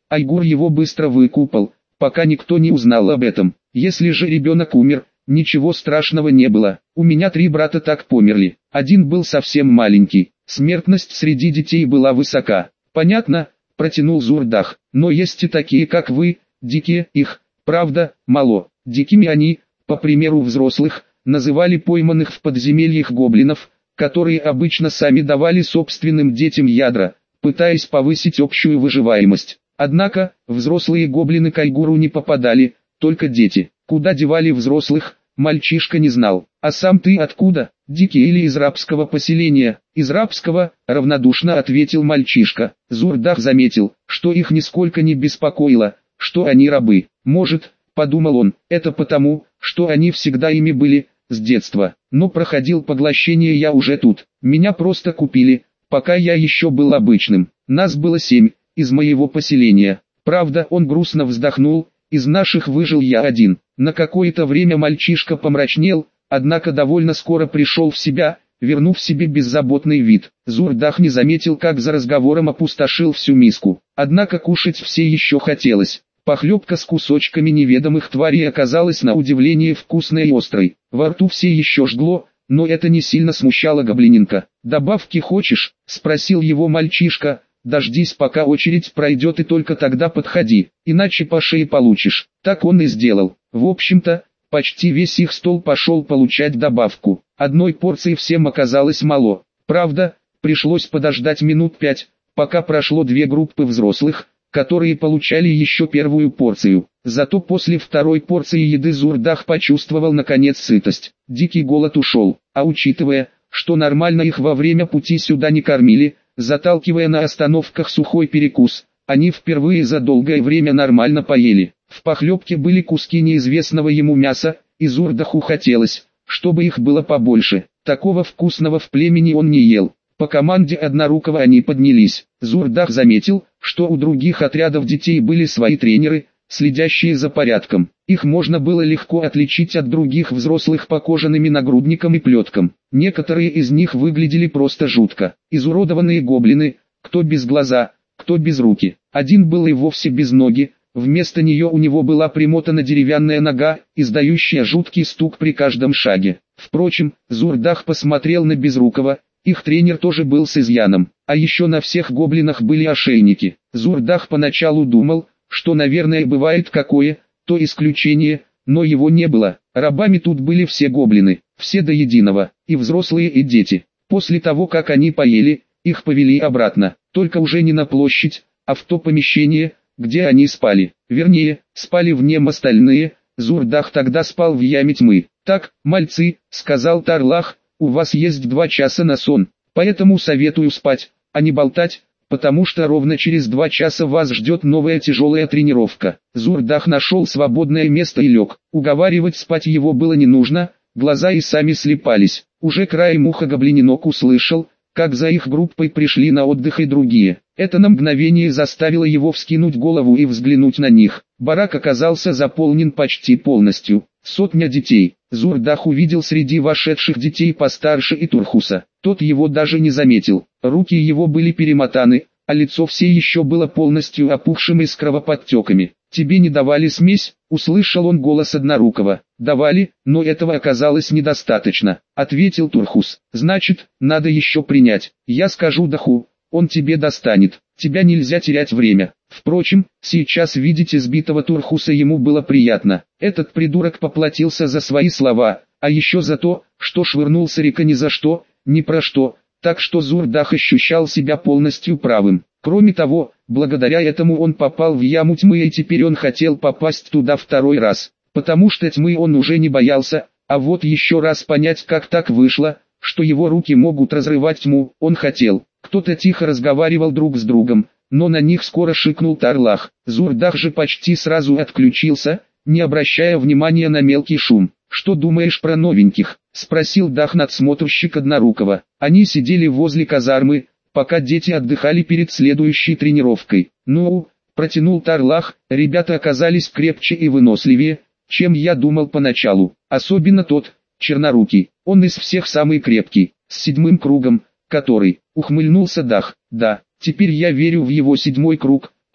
Айгур его быстро выкупал, пока никто не узнал об этом. Если же ребенок умер, ничего страшного не было. У меня три брата так померли. Один был совсем маленький. Смертность среди детей была высока. Понятно, протянул Зурдах. Но есть и такие, как вы, дикие, их, правда, мало. Дикими они, по примеру взрослых, называли пойманных в подземельях гоблинов, которые обычно сами давали собственным детям ядра, пытаясь повысить общую выживаемость. Однако, взрослые гоблины к Айгуру не попадали, только дети. Куда девали взрослых, мальчишка не знал. А сам ты откуда, дикий или из рабского поселения? Из рабского, равнодушно ответил мальчишка. Зурдах заметил, что их нисколько не беспокоило, что они рабы. Может, подумал он, это потому, что они всегда ими были, с детства. Но проходил поглощение я уже тут. Меня просто купили, пока я еще был обычным. Нас было семь, из моего поселения. Правда, он грустно вздохнул, из наших выжил я один. На какое-то время мальчишка помрачнел, однако довольно скоро пришел в себя, вернув себе беззаботный вид. Зурдах не заметил, как за разговором опустошил всю миску. Однако кушать все еще хотелось. Похлебка с кусочками неведомых тварей оказалась на удивление вкусной и острой. Во рту все еще жгло, но это не сильно смущало гоблиненка. «Добавки хочешь?» – спросил его мальчишка. «Дождись, пока очередь пройдет, и только тогда подходи, иначе по шее получишь». Так он и сделал. В общем-то, почти весь их стол пошел получать добавку. Одной порции всем оказалось мало. Правда, пришлось подождать минут пять, пока прошло две группы взрослых, которые получали еще первую порцию. Зато после второй порции еды Зурдах почувствовал наконец сытость. Дикий голод ушел, а учитывая, что нормально их во время пути сюда не кормили, заталкивая на остановках сухой перекус, они впервые за долгое время нормально поели. В похлебке были куски неизвестного ему мяса, и Зурдаху хотелось, чтобы их было побольше. Такого вкусного в племени он не ел. По команде Однорукого они поднялись. Зурдах заметил, что у других отрядов детей были свои тренеры, следящие за порядком. Их можно было легко отличить от других взрослых по кожаным нагрудникам и плеткам. Некоторые из них выглядели просто жутко. Изуродованные гоблины, кто без глаза, кто без руки. Один был и вовсе без ноги, вместо нее у него была примотана деревянная нога, издающая жуткий стук при каждом шаге. Впрочем, Зурдах посмотрел на Безрукова, их тренер тоже был с изъяном. А еще на всех гоблинах были ошейники. Зурдах поначалу думал, что, наверное, бывает какое, то исключение, но его не было. Рабами тут были все гоблины, все до единого, и взрослые, и дети. После того, как они поели, их повели обратно, только уже не на площадь, а в то помещение, где они спали. Вернее, спали в нем остальные. Зурдах тогда спал в яме тьмы. «Так, мальцы», — сказал Тарлах, — «у вас есть два часа на сон, поэтому советую спать, а не болтать, потому что ровно через два часа вас ждет новая тяжелая тренировка». Зурдах нашел свободное место и лег. Уговаривать спать его было не нужно, глаза и сами слепались. Уже краем уха гоблиненок услышал, как за их группой пришли на отдых и другие. Это на мгновение заставило его вскинуть голову и взглянуть на них. Барак оказался заполнен почти полностью. Сотня детей. Зурдах увидел среди вошедших детей постарше и Турхуса. Тот его даже не заметил. Руки его были перемотаны, а лицо все еще было полностью опухшим и с кровоподтеками. «Тебе не давали смесь?» — услышал он голос Однорукого. «Давали, но этого оказалось недостаточно», — ответил Турхус. «Значит, надо еще принять. Я скажу Даху, он тебе достанет. Тебя нельзя терять время». Впрочем, сейчас видеть избитого Турхуса ему было приятно. Этот придурок поплатился за свои слова, а еще за то, что швырнул Сарика ни за что, ни про что, так что Зурдах ощущал себя полностью правым. Кроме того, благодаря этому он попал в яму тьмы, и теперь он хотел попасть туда второй раз, потому что тьмы он уже не боялся, а вот еще раз понять, как так вышло, что его руки могут разрывать тьму, он хотел. Кто-то тихо разговаривал друг с другом, но на них скоро шикнул Тарлах. Зурдах же почти сразу отключился, не обращая внимания на мелкий шум. «Что думаешь про новеньких?» — спросил Дах-надсмотрщик Однорукого. Они сидели возле казармы, пока дети отдыхали перед следующей тренировкой. «Ну, — протянул Тарлах, — ребята оказались крепче и выносливее, чем я думал поначалу. Особенно тот, чернорукий, он из всех самый крепкий, с седьмым кругом, который...» — ухмыльнулся Дах. «Да, теперь я верю в его седьмой круг», —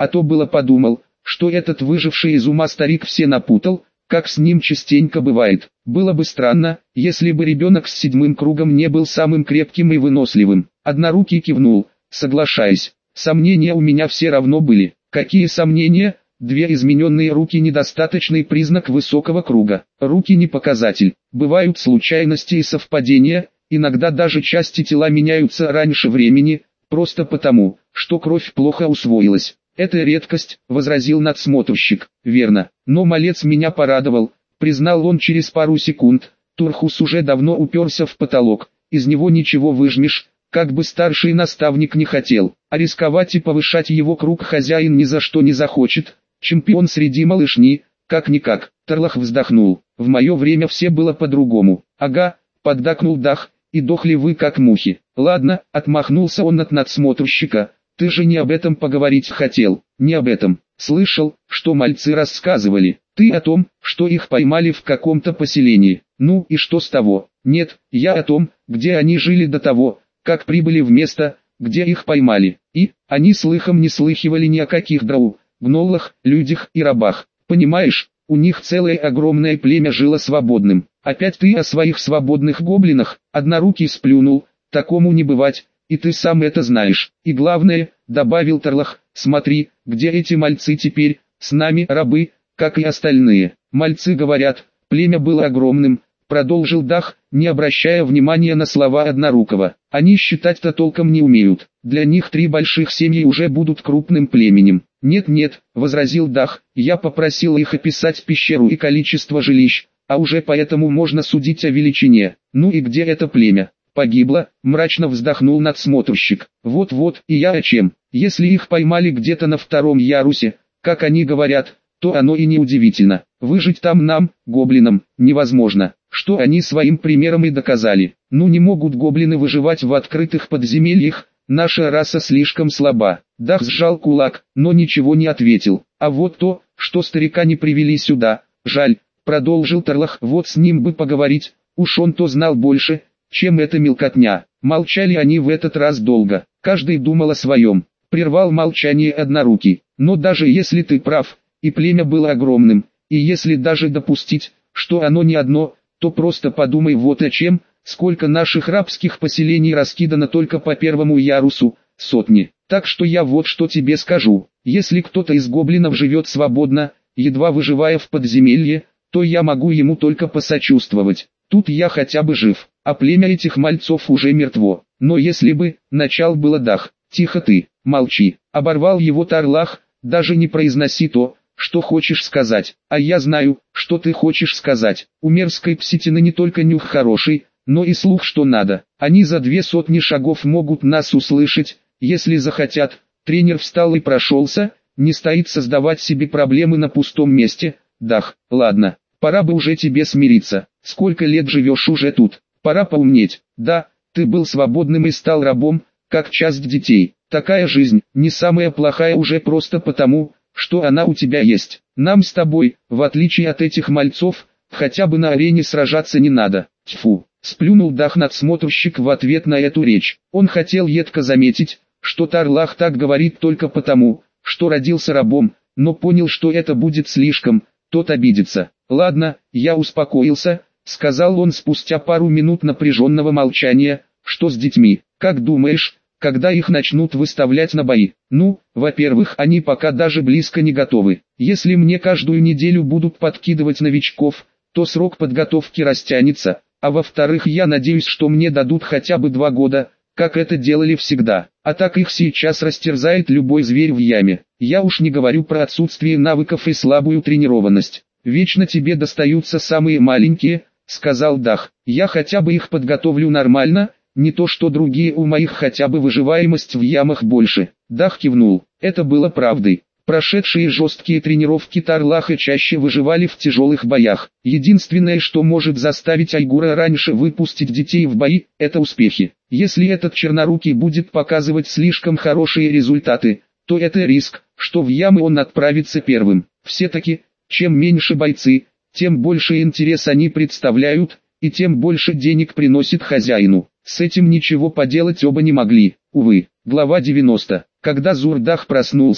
а то было подумал, что этот выживший из ума старик все напутал, как с ним частенько бывает. Было бы странно, если бы ребенок с седьмым кругом не был самым крепким и выносливым. Однорукий кивнул, соглашаясь. Сомнения у меня все равно были. Какие сомнения? Две измененные руки — недостаточный признак высокого круга. Руки не показатель. Бывают случайности и совпадения, иногда даже части тела меняются раньше времени, просто потому, что кровь плохо усвоилась. «Это редкость», — возразил надсмотрщик. «Верно, но малец меня порадовал», — признал он через пару секунд. Турхус уже давно уперся в потолок, из него ничего выжмешь, как бы старший наставник не хотел, а рисковать и повышать его круг хозяин ни за что не захочет. Чемпион среди малышни, как-никак. Тарлах вздохнул. «В мое время все было по-другому». «Ага», — поддакнул Дах, — «и дохли вы как мухи». «Ладно», — отмахнулся он от надсмотрщика. «Ты же не об этом поговорить хотел». «Не об этом. Слышал, что мальцы рассказывали. Ты о том, что их поймали в каком-то поселении. Ну и что с того?» «Нет, я о том, где они жили до того, как прибыли в место, где их поймали. И они слыхом не слыхивали ни о каких драу, гнолах, людях и рабах. Понимаешь, у них целое огромное племя жило свободным. Опять ты о своих свободных гоблинах?» Однорукий сплюнул. «Такому не бывать. И ты сам это знаешь. И главное, — добавил Тарлах, — смотри, где эти мальцы теперь, с нами рабы, как и остальные». «Мальцы говорят, племя было огромным», — продолжил Дах, не обращая внимания на слова Однорукого. «Они считать-то толком не умеют. Для них три больших семьи уже будут крупным племенем». «Нет-нет», — возразил Дах, — «я попросил их описать пещеру и количество жилищ, а уже поэтому можно судить о величине». «Ну и где это племя?» «Погибло», — мрачно вздохнул надсмотрщик. «Вот-вот, и я о чем. Если их поймали где-то на втором ярусе, как они говорят, то оно и не удивительно. Выжить там нам, гоблинам, невозможно, что они своим примером и доказали. Ну не могут гоблины выживать в открытых подземельях, наша раса слишком слаба». Дах сжал кулак, но ничего не ответил. «А вот то, что старика не привели сюда, жаль», — продолжил Тарлах. «Вот с ним бы поговорить, уж он-то знал больше, чем эта мелкотня». Молчали они в этот раз долго, каждый думал о своем. Прервал молчание Однорукий. «Но даже если ты прав, и племя было огромным, и если даже допустить, что оно не одно, то просто подумай вот о чем, сколько наших рабских поселений раскидано только по первому ярусу, сотни. Так что я вот что тебе скажу, если кто-то из гоблинов живет свободно, едва выживая в подземелье, то я могу ему только посочувствовать. Тут я хотя бы жив, а племя этих мальцов уже мертво. Но если бы, начал было Дах. «Тихо ты, молчи», — оборвал его Тарлах, — «даже не произноси то, что хочешь сказать, а я знаю, что ты хочешь сказать. У мерзкой пситины не только нюх хороший, но и слух что надо. Они за две сотни шагов могут нас услышать, если захотят». Тренер встал и прошелся, не стоит создавать себе проблемы на пустом месте. «Дах, ладно, пора бы уже тебе смириться. Сколько лет живешь уже тут? Пора поумнеть. Да, ты был свободным и стал рабом, как часть детей. Такая жизнь, не самая плохая уже просто потому, что она у тебя есть. Нам с тобой, в отличие от этих мальцов, хотя бы на арене сражаться не надо». «Тьфу», — сплюнул Дах надсмотрщик в ответ на эту речь. Он хотел едко заметить, что Тарлах так говорит только потому, что родился рабом, но понял, что это будет слишком, тот обидится. «Ладно, я успокоился», — сказал он спустя пару минут напряженного молчания. «Что с детьми? Как думаешь, когда их начнут выставлять на бои?» «Ну, во-первых, они пока даже близко не готовы. Если мне каждую неделю будут подкидывать новичков, то срок подготовки растянется, а во-вторых, я надеюсь, что мне дадут хотя бы два года, как это делали всегда, а так их сейчас растерзает любой зверь в яме. Я уж не говорю про отсутствие навыков и слабую тренированность. Вечно тебе достаются самые маленькие», — сказал Дах. «Я хотя бы их подготовлю нормально, не то что другие, у моих хотя бы выживаемость в ямах больше». Дах кивнул. Это было правдой. Прошедшие жесткие тренировки Тарлаха чаще выживали в тяжелых боях. Единственное, что может заставить Айгура раньше выпустить детей в бои, это успехи. Если этот чернорукий будет показывать слишком хорошие результаты, то это риск, что в ямы он отправится первым. Все-таки, чем меньше бойцы, тем больше интерес они представляют, и тем больше денег приносит хозяину. С этим ничего поделать оба не могли. Увы. Глава девяносто. Когда Зурдах проснулся,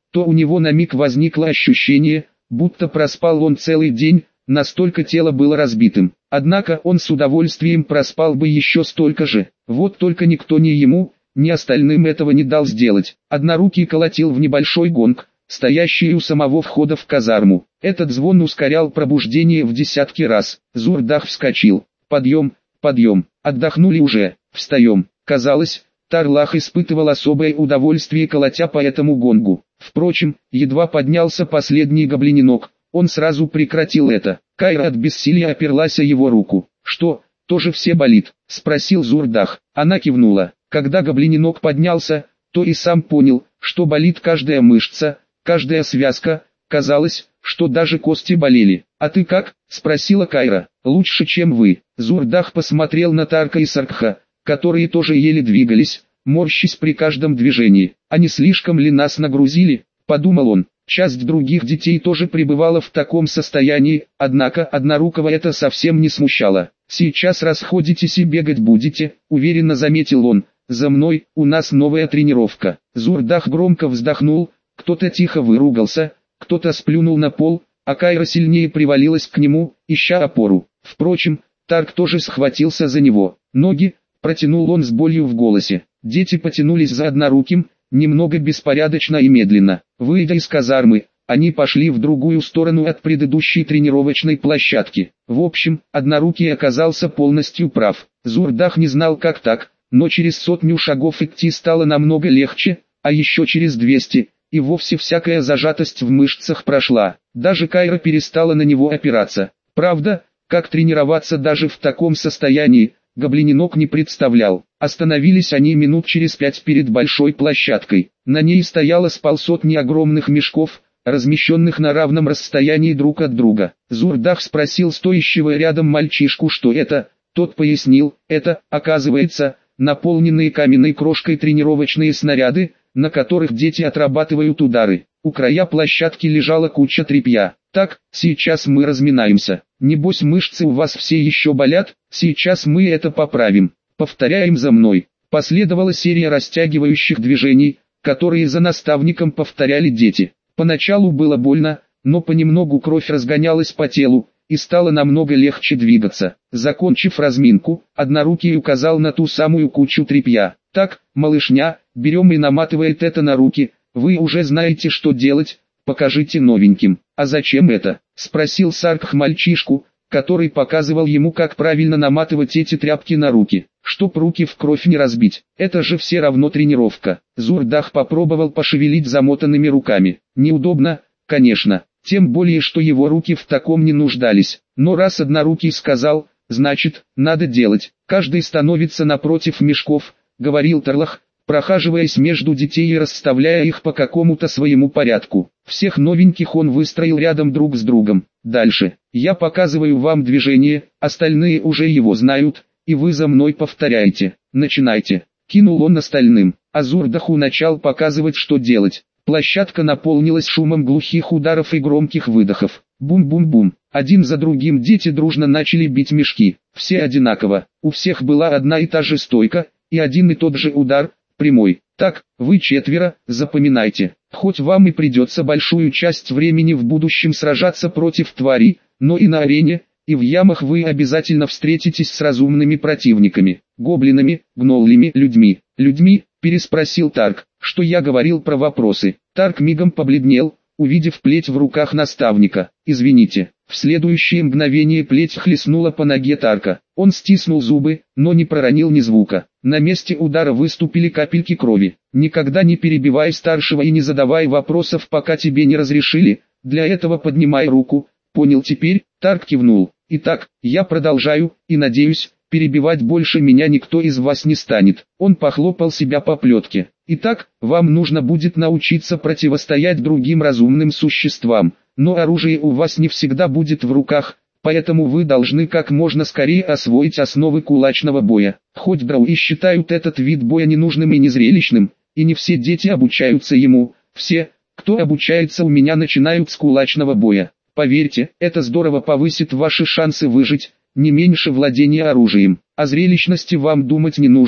то у него на миг возникло ощущение, будто проспал он целый день, настолько тело было разбитым. Однако он с удовольствием проспал бы еще столько же. Вот только никто ни ему, ни остальным этого не дал сделать. Однорукий колотил в небольшой гонг, стоящий у самого входа в казарму. Этот звон ускорял пробуждение в десятки раз. Зурдах вскочил. «Подъем, подъем, отдохнули уже, встаем». Казалось, Тарлах испытывал особое удовольствие, колотя по этому гонгу. Впрочем, едва поднялся последний гоблининок, он сразу прекратил это. Кайра от бессилия оперлась о его руку. «Что, тоже все болит?» – спросил Зурдах. Она кивнула. Когда гоблининок поднялся, то и сам понял, что болит каждая мышца, каждая связка. Казалось, что даже кости болели. «А ты как?» – спросила Кайра. «Лучше, чем вы». Зурдах посмотрел на Тарка и Саркха, которые тоже еле двигались, морщась при каждом движении. «А не слишком ли нас нагрузили?» – подумал он. Часть других детей тоже пребывала в таком состоянии, однако Однорукого это совсем не смущало. «Сейчас расходитесь и бегать будете», – уверенно заметил он. «За мной, у нас новая тренировка». Зурдах громко вздохнул, кто-то тихо выругался, кто-то сплюнул на пол, а Кайра сильнее привалилась к нему, ища опору. Впрочем, Тарк тоже схватился за него. «Ноги», – протянул он с болью в голосе. Дети потянулись за Одноруким, немного беспорядочно и медленно. Выйдя из казармы, они пошли в другую сторону от предыдущей тренировочной площадки. В общем, Однорукий оказался полностью прав. Зурдах не знал, как так, но через сотню шагов идти стало намного легче, а еще через двести, и вовсе всякая зажатость в мышцах прошла. Даже Кайра перестала на него опираться. Правда, как тренироваться даже в таком состоянии, гоблининок не представлял. Остановились они минут через пять перед большой площадкой. На ней стояло с полсотни огромных мешков, размещенных на равном расстоянии друг от друга. Зурдах спросил стоящего рядом мальчишку, что это. Тот пояснил, это, оказывается, наполненные каменной крошкой тренировочные снаряды, на которых дети отрабатывают удары. У края площадки лежала куча тряпья. «Так, сейчас мы разминаемся. Небось мышцы у вас все еще болят, сейчас мы это поправим. Повторяем за мной». Последовала серия растягивающих движений, которые за наставником повторяли дети. Поначалу было больно, но понемногу кровь разгонялась по телу, и стало намного легче двигаться. Закончив разминку, Однорукий указал на ту самую кучу тряпья. «Так, малышня, берем и наматывает это на руки, вы уже знаете, что делать, покажите новеньким». «А зачем это?» – спросил Саркх мальчишку, который показывал ему, как правильно наматывать эти тряпки на руки. «Чтоб руки в кровь не разбить, это же все равно тренировка». Зурдах попробовал пошевелить замотанными руками. Неудобно, конечно, тем более, что его руки в таком не нуждались. Но раз Однорукий сказал, значит, надо делать. «Каждый становится напротив мешков», — говорил Тарлах, прохаживаясь между детей и расставляя их по какому-то своему порядку. Всех новеньких он выстроил рядом друг с другом. «Дальше. Я показываю вам движение, остальные уже его знают, и вы за мной повторяете. Начинайте». Кинул он остальным, а Зурдаху начал показывать, что делать. Площадка наполнилась шумом глухих ударов и громких выдохов. Бум-бум-бум. Один за другим дети дружно начали бить мешки. Все одинаково. У всех была одна и та же стойка, и один и тот же удар, прямой. «Так, вы четверо, запоминайте. Хоть вам и придется большую часть времени в будущем сражаться против тварей, но и на арене, и в ямах вы обязательно встретитесь с разумными противниками. Гоблинами, гноллями, людьми». «Людьми?» – переспросил Тарк. «Что я говорил про вопросы?» Тарк мигом побледнел, увидев плеть в руках наставника. «Извините». В следующее мгновение плеть хлестнула по ноге Тарка. Он стиснул зубы, но не проронил ни звука. На месте удара выступили капельки крови. «Никогда не перебивай старшего и не задавай вопросов, пока тебе не разрешили. Для этого поднимай руку. Понял теперь?» Тарк кивнул. «Итак, я продолжаю, и надеюсь, перебивать больше меня никто из вас не станет». Он похлопал себя по плетке. «Итак, вам нужно будет научиться противостоять другим разумным существам. Но оружие у вас не всегда будет в руках, поэтому вы должны как можно скорее освоить основы кулачного боя. Хоть дроу и считают этот вид боя ненужным и незрелищным, и не все дети обучаются ему, все, кто обучается у меня, начинают с кулачного боя. Поверьте, это здорово повысит ваши шансы выжить, не меньше владения оружием. О зрелищности вам думать не нужно,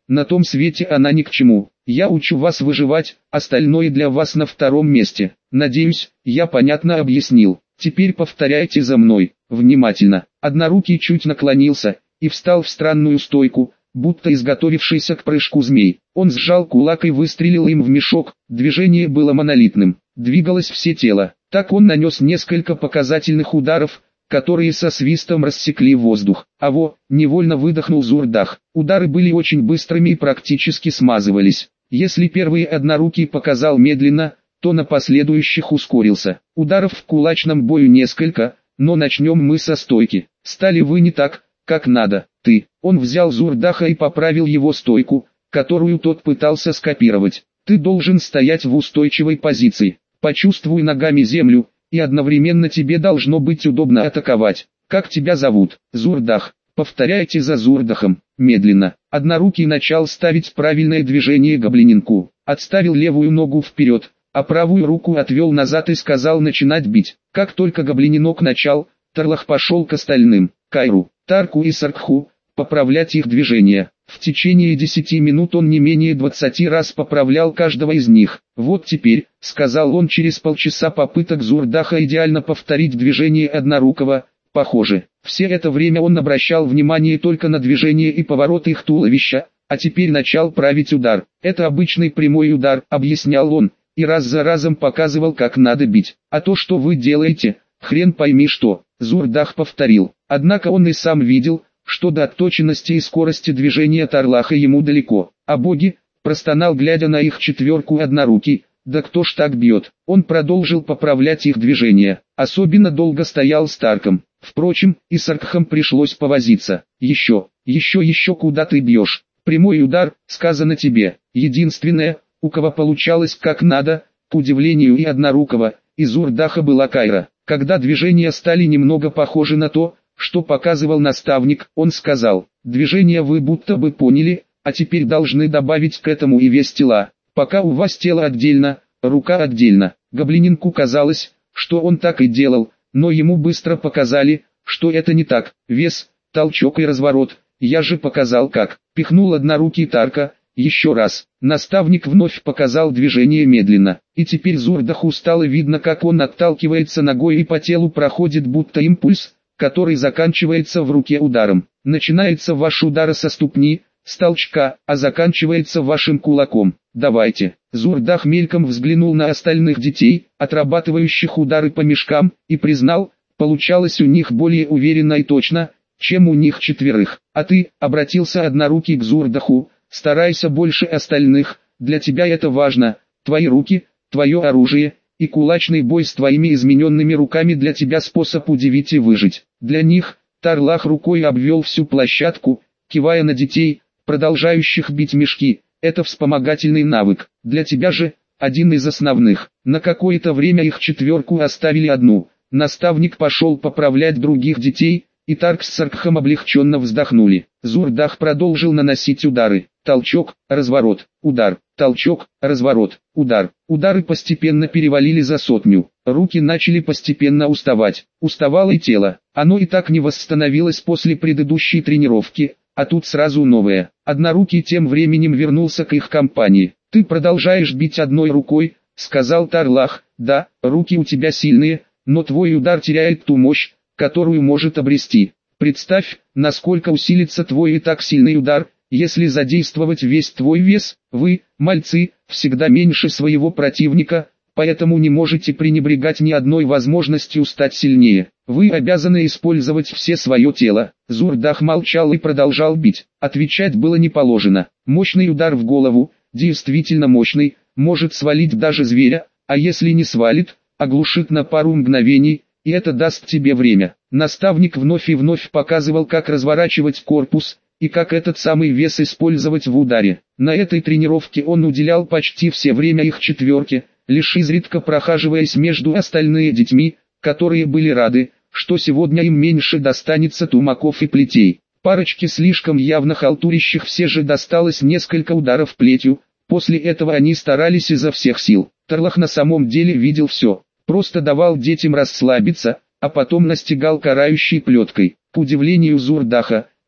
На том свете она ни к чему. Я учу вас выживать, остальное для вас на втором месте. Надеюсь, я понятно объяснил. Теперь повторяйте за мной, внимательно. Однорукий чуть наклонился и встал в странную стойку, будто изготовившийся к прыжку змей. Он сжал кулак и выстрелил им в мешок. Движение было монолитным, двигалось все тело. Так он нанес несколько показательных ударов, которые со свистом рассекли воздух. «Аво!» — невольно выдохнул Зурдах. Удары были очень быстрыми и практически смазывались. Если первый однорукий показал медленно, то на последующих ускорился. Ударов в кулачном бою несколько, но начнем мы со стойки. Стали вы не так, как надо. Ты. Он взял Зурдаха и поправил его стойку, которую тот пытался скопировать. Ты должен стоять в устойчивой позиции. Почувствуй ногами землю, и одновременно тебе должно быть удобно атаковать. Как тебя зовут? Зурдах. Повторяйте за Зурдахом, медленно. Однорукий начал ставить правильное движение гоблининку. Отставил левую ногу вперед, а правую руку отвел назад и сказал начинать бить. Как только гоблининок начал, Тарлах пошел к остальным, Кайру, Тарку и Саркху, поправлять их движения. В течение десяти минут он не менее двадцати раз поправлял каждого из них. «Вот теперь», — сказал он через полчаса попыток Зурдаха идеально повторить движение однорукого, похоже, все это время он обращал внимание только на движение и поворот их туловища, а теперь начал править удар. «Это обычный прямой удар», — объяснял он, и раз за разом показывал, как надо бить. «А то, что вы делаете, хрен пойми что», — Зурдах повторил. Однако он и сам видел, что до точности и скорости движения Тарлаха ему далеко. «А боги», — простонал, глядя на их четверку однорукий, «да кто ж так бьет?» Он продолжил поправлять их движения. Особенно долго стоял с Тарком. Впрочем, и с Аркхом пришлось повозиться. «Еще, еще, еще куда ты бьешь? Прямой удар, сказано тебе». Единственное, у кого получалось как надо, к удивлению и однорукого, из Зурдаха была Кайра. Когда движения стали немного похожи на то, что показывал наставник, он сказал: «Движения вы будто бы поняли, а теперь должны добавить к этому и вес тела. Пока у вас тело отдельно, рука отдельно». Гоблининку казалось, что он так и делал, но ему быстро показали, что это не так. Вес, толчок и разворот. «Я же показал как». Пихнул однорукий Тарка. Еще раз. Наставник вновь показал движение медленно. И теперь Зурдаху стало видно, как он отталкивается ногой и по телу проходит будто импульс, который заканчивается в руке ударом. Начинается ваш удар со ступни, с толчка, а заканчивается вашим кулаком. Давайте. Зурдах мельком взглянул на остальных детей, отрабатывающих удары по мешкам, и признал, получалось у них более уверенно и точно, чем у них четверых. А ты, обратился однорукий к Зурдаху, старайся больше остальных, для тебя это важно, твои руки, твое оружие, и кулачный бой с твоими измененными руками для тебя способ удивить и выжить. Для них, Тарлах рукой обвел всю площадку, кивая на детей, продолжающих бить мешки, это вспомогательный навык. Для тебя же, один из основных. На какое-то время их четверку оставили одну. Наставник пошел поправлять других детей, и Тарк с Саркхом облегченно вздохнули. Зурдах продолжил наносить удары. Толчок, разворот, удар, толчок, разворот, удар. Удары постепенно перевалили за сотню. Руки начали постепенно уставать. Уставало и тело. Оно и так не восстановилось после предыдущей тренировки, а тут сразу новое. Однорукий тем временем вернулся к их компании. «Ты продолжаешь бить одной рукой», — сказал Тарлах. «Да, руки у тебя сильные, но твой удар теряет ту мощь, которую может обрести. Представь, насколько усилится твой и так сильный удар, если задействовать весь твой вес. Вы, мальцы, всегда меньше своего противника, поэтому не можете пренебрегать ни одной возможностью стать сильнее. Вы обязаны использовать все свое тело». Зурдах молчал и продолжал бить. Отвечать было не положено. Мощный удар в голову, действительно мощный, может свалить даже зверя, а если не свалит, оглушит на пару мгновений, и это даст тебе время. Наставник вновь и вновь показывал, как разворачивать корпус, и как этот самый вес использовать в ударе. На этой тренировке он уделял почти все время их четверке, лишь изредка прохаживаясь между остальными детьми, которые были рады, что сегодня им меньше достанется тумаков и плетей. Парочке слишком явно халтурящих все же досталось несколько ударов плетью, после этого они старались изо всех сил. Тарлах на самом деле видел все, просто давал детям расслабиться, а потом настигал карающей плеткой. К удивлению Зурдаха,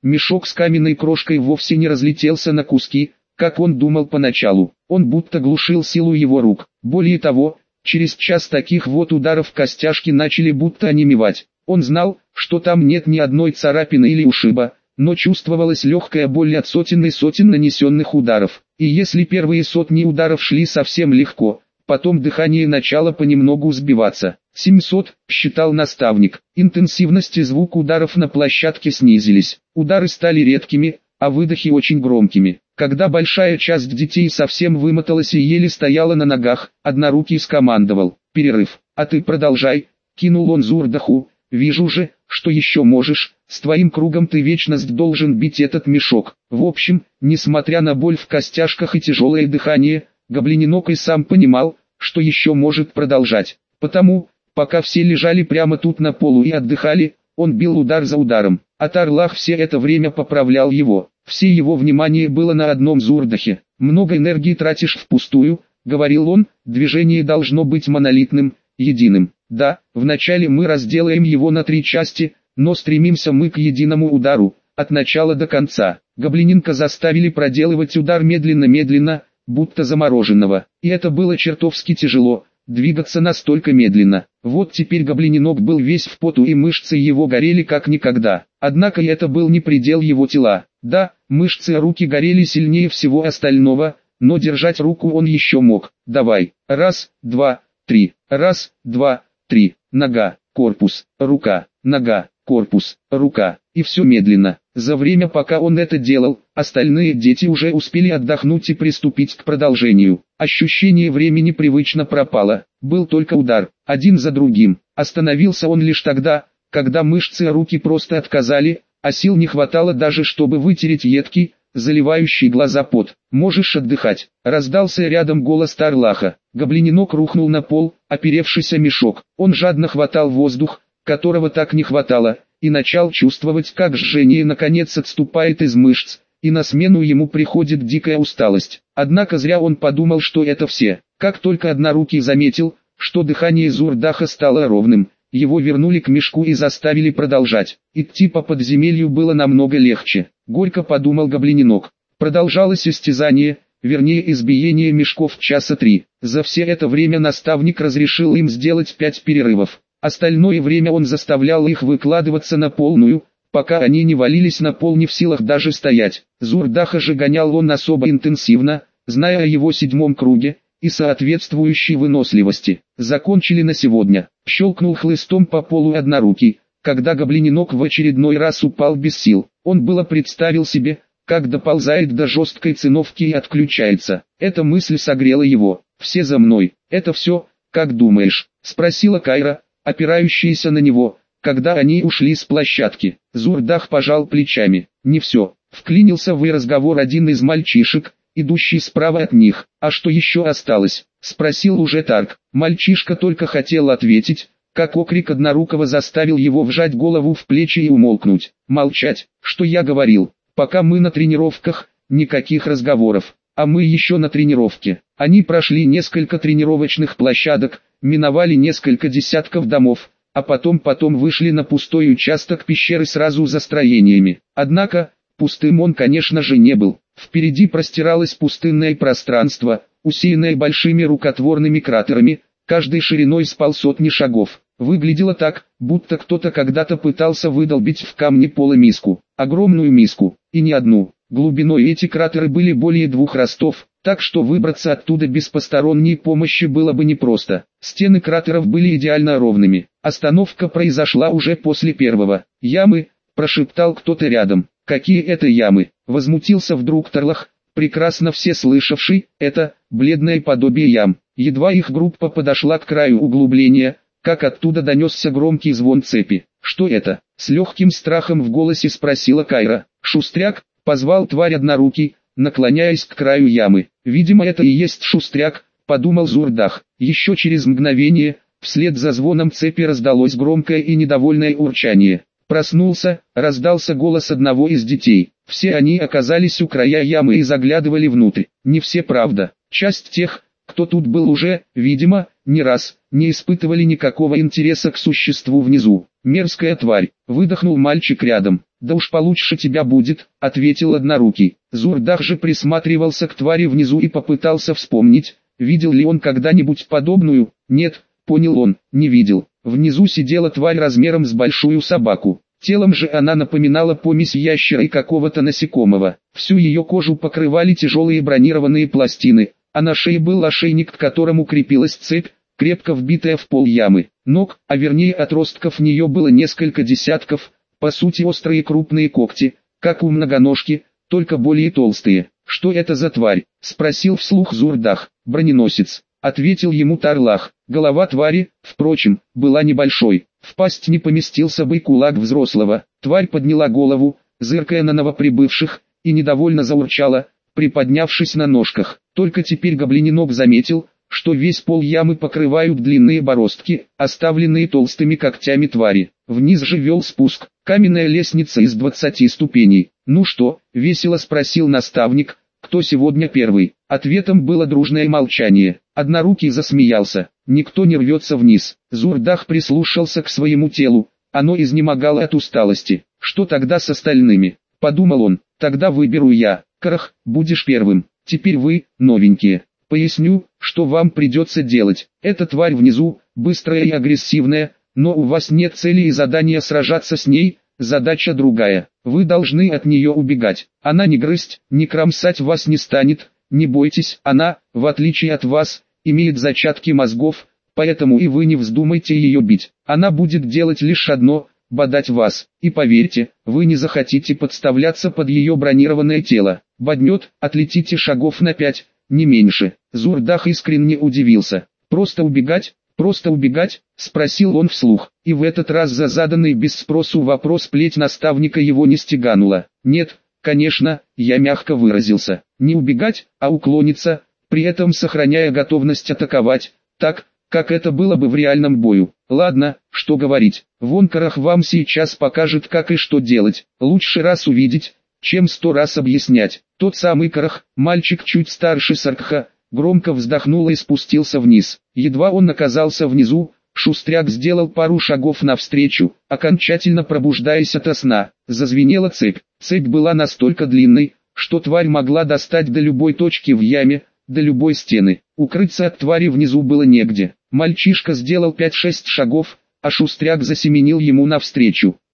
Мешок с каменной крошкой вовсе не разлетелся на куски, как он думал поначалу. Он будто глушил силу его рук. Более того, через час таких вот ударов костяшки начали будто онемевать. Он знал, что там нет ни одной царапины или ушиба, но чувствовалась легкая боль от сотен и сотен нанесенных ударов. И если первые сотни ударов шли совсем легко, потом дыхание начало понемногу сбиваться. семьсот, считал наставник. Интенсивность и звук ударов на площадке снизились. Удары стали редкими, а выдохи очень громкими. Когда большая часть детей совсем вымоталась и еле стояла на ногах, однорукий скомандовал: «Перерыв, а ты продолжай», — кинул он Зурдаху. «Вижу же, что еще можешь, с твоим кругом ты вечность должен бить этот мешок». В общем, несмотря на боль в костяшках и тяжелое дыхание, Гоблиненок и сам понимал, что еще может продолжать. Потому, пока все лежали прямо тут на полу и отдыхали, он бил удар за ударом. А Тарлах все это время поправлял его. Все его внимание было на одном Зурдахе. «Много энергии тратишь впустую», — говорил он, — «движение должно быть монолитным, единым. Да, вначале мы разделаем его на три части, но стремимся мы к единому удару, от начала до конца». Гоблиненка заставили проделывать удар медленно-медленно, будто замороженного. И это было чертовски тяжело, двигаться настолько медленно. Вот теперь Гоблиненок был весь в поту и мышцы его горели как никогда. Однако это был не предел его тела. Да, мышцы руки горели сильнее всего остального, но держать руку он еще мог. «Давай, раз, два, три, раз, два, три, нога, корпус, рука, нога, корпус, рука». И все медленно. За время, пока он это делал, остальные дети уже успели отдохнуть и приступить к продолжению. Ощущение времени привычно пропало. Был только удар, один за другим. Остановился он лишь тогда, когда мышцы руки просто отказали, а сил не хватало даже чтобы вытереть едкий, заливающий глаза пот. «Можешь отдыхать», — раздался рядом голос Тарлаха. Гоблиненок рухнул на пол, оперевшись о мешок. Он жадно хватал воздух, которого так не хватало, и начал чувствовать, как жжение наконец отступает из мышц, и на смену ему приходит дикая усталость. Однако зря он подумал, что это все. Как только однорукий заметил, что дыхание Зурдаха стало ровным, его вернули к мешку и заставили продолжать. Идти по подземелью было намного легче. Горько подумал Гоблиненок. Продолжалось истязание, вернее избиение мешков часа три. За все это время наставник разрешил им сделать пять перерывов. Остальное время он заставлял их выкладываться на полную, пока они не валились на пол не в силах даже стоять. Зурдаха же гонял он особо интенсивно, зная о его седьмом круге и соответствующей выносливости. Закончили на сегодня. Щелкнул хлыстом по полу однорукий, когда Гоблиненок в очередной раз упал без сил. Он было представил себе, как доползает до жесткой циновки и отключается. Эта мысль согрела его. «Все за мной. Это все, как думаешь?» — спросила Кайра, опирающаяся на него, когда они ушли с площадки. Зурдах пожал плечами. «Не все», — вклинился в их разговор один из мальчишек, идущий справа от них. «А что еще осталось?» — спросил уже Тарк. Мальчишка только хотел ответить, как окрик однорукого заставил его вжать голову в плечи и умолкнуть. «Молчать, что я говорил. Пока мы на тренировках, никаких разговоров. А мы еще на тренировке». Они прошли несколько тренировочных площадок, миновали несколько десятков домов, а потом потом вышли на пустой участок пещеры сразу за строениями. Однако, пустым он, конечно же, не был. Впереди простиралось пустынное пространство, усеянное большими рукотворными кратерами, каждой шириной с полсотни шагов. Выглядело так, будто кто-то когда-то пытался выдолбить в камне пола миску. Огромную миску, и не одну. Глубиной эти кратеры были более двух ростов, так что выбраться оттуда без посторонней помощи было бы непросто. Стены кратеров были идеально ровными. Остановка произошла уже после первого. «Ямы», — прошептал кто-то рядом. «Какие это ямы?» — возмутился вдруг Тарлах, прекрасно все слышавший. «Это бледное подобие ям». Едва их группа подошла к краю углубления, как оттуда донесся громкий звон цепи. «Что это?» — с легким страхом в голосе спросила Кайра. «Шустряк», — позвал тварь однорукий, наклоняясь к краю ямы. «Видимо, это и есть шустряк», — подумал Зурдах. Еще через мгновение, вслед за звоном цепи раздалось громкое и недовольное урчание. Проснулся, раздался голос одного из детей. Все они оказались у края ямы и заглядывали внутрь. Не все, правда. Часть тех, кто тут был уже, видимо, ни раз, не испытывали никакого интереса к существу внизу. «Мерзкая тварь», — выдохнул мальчик рядом. «Да уж получше тебя будет», — ответил однорукий. Зурдах же присматривался к твари внизу и попытался вспомнить, видел ли он когда-нибудь подобную. Нет, понял он, не видел. Внизу сидела тварь размером с большую собаку. Телом же она напоминала помесь ящера и какого-то насекомого. Всю ее кожу покрывали тяжелые бронированные пластины, а на шее был ошейник, к которому крепилась цепь, крепко вбитая в пол ямы. Ног, а вернее отростков в нее было несколько десятков, по сути острые крупные когти, как у многоножки, только более толстые. «Что это за тварь?» — спросил вслух Зурдах. «Броненосец», — ответил ему Тарлах. Голова твари, впрочем, была небольшой. В пасть не поместился бы и кулак взрослого. Тварь подняла голову, зыркая на новоприбывших, и недовольно заурчала, приподнявшись на ножках. Только теперь гоблиненок заметил, что весь пол ямы покрывают длинные бороздки, оставленные толстыми когтями твари. Вниз же вел спуск, каменная лестница из двадцати ступеней. «Ну что?» — весело спросил наставник. «Кто сегодня первый?» Ответом было дружное молчание. Однорукий засмеялся. «Никто не рвется вниз». Зурдах прислушался к своему телу. Оно изнемогало от усталости. «Что тогда с остальными?» — подумал он. «Тогда выберу я. Крах, будешь первым. Теперь вы, новенькие. Поясню, что вам придется делать. Эта тварь внизу, быстрая и агрессивная, но у вас нет цели и задания сражаться с ней. Задача другая. Вы должны от нее убегать. Она не грызть, не кромсать вас не станет. Не бойтесь, она, в отличие от вас, имеет зачатки мозгов, поэтому и вы не вздумайте ее бить. Она будет делать лишь одно – бодать вас. И поверьте, вы не захотите подставляться под ее бронированное тело. Боднет, отлетите шагов на пять, не меньше». Зурдах искренне удивился. «Просто убегать? Просто убегать?» – спросил он вслух. И в этот раз за заданный без спросу вопрос плеть наставника его не стеганула. «Нет, конечно, я мягко выразился. Не убегать, а уклониться, при этом сохраняя готовность атаковать, так, как это было бы в реальном бою. Ладно, что говорить, вон Карах вам сейчас покажет, как и что делать. Лучше раз увидеть, чем сто раз объяснять». Тот самый Карах, мальчик чуть старше Саркха, громко вздохнул и спустился вниз. Едва он оказался внизу, Шустряк сделал пару шагов навстречу, окончательно пробуждаясь ото сна. Зазвенела цепь. Цепь была настолько длинной, что тварь могла достать до любой точки в яме, до любой стены. Укрыться от твари внизу было негде. Мальчишка сделал пять-шесть шагов, а Шустряк засеменил ему навстречу.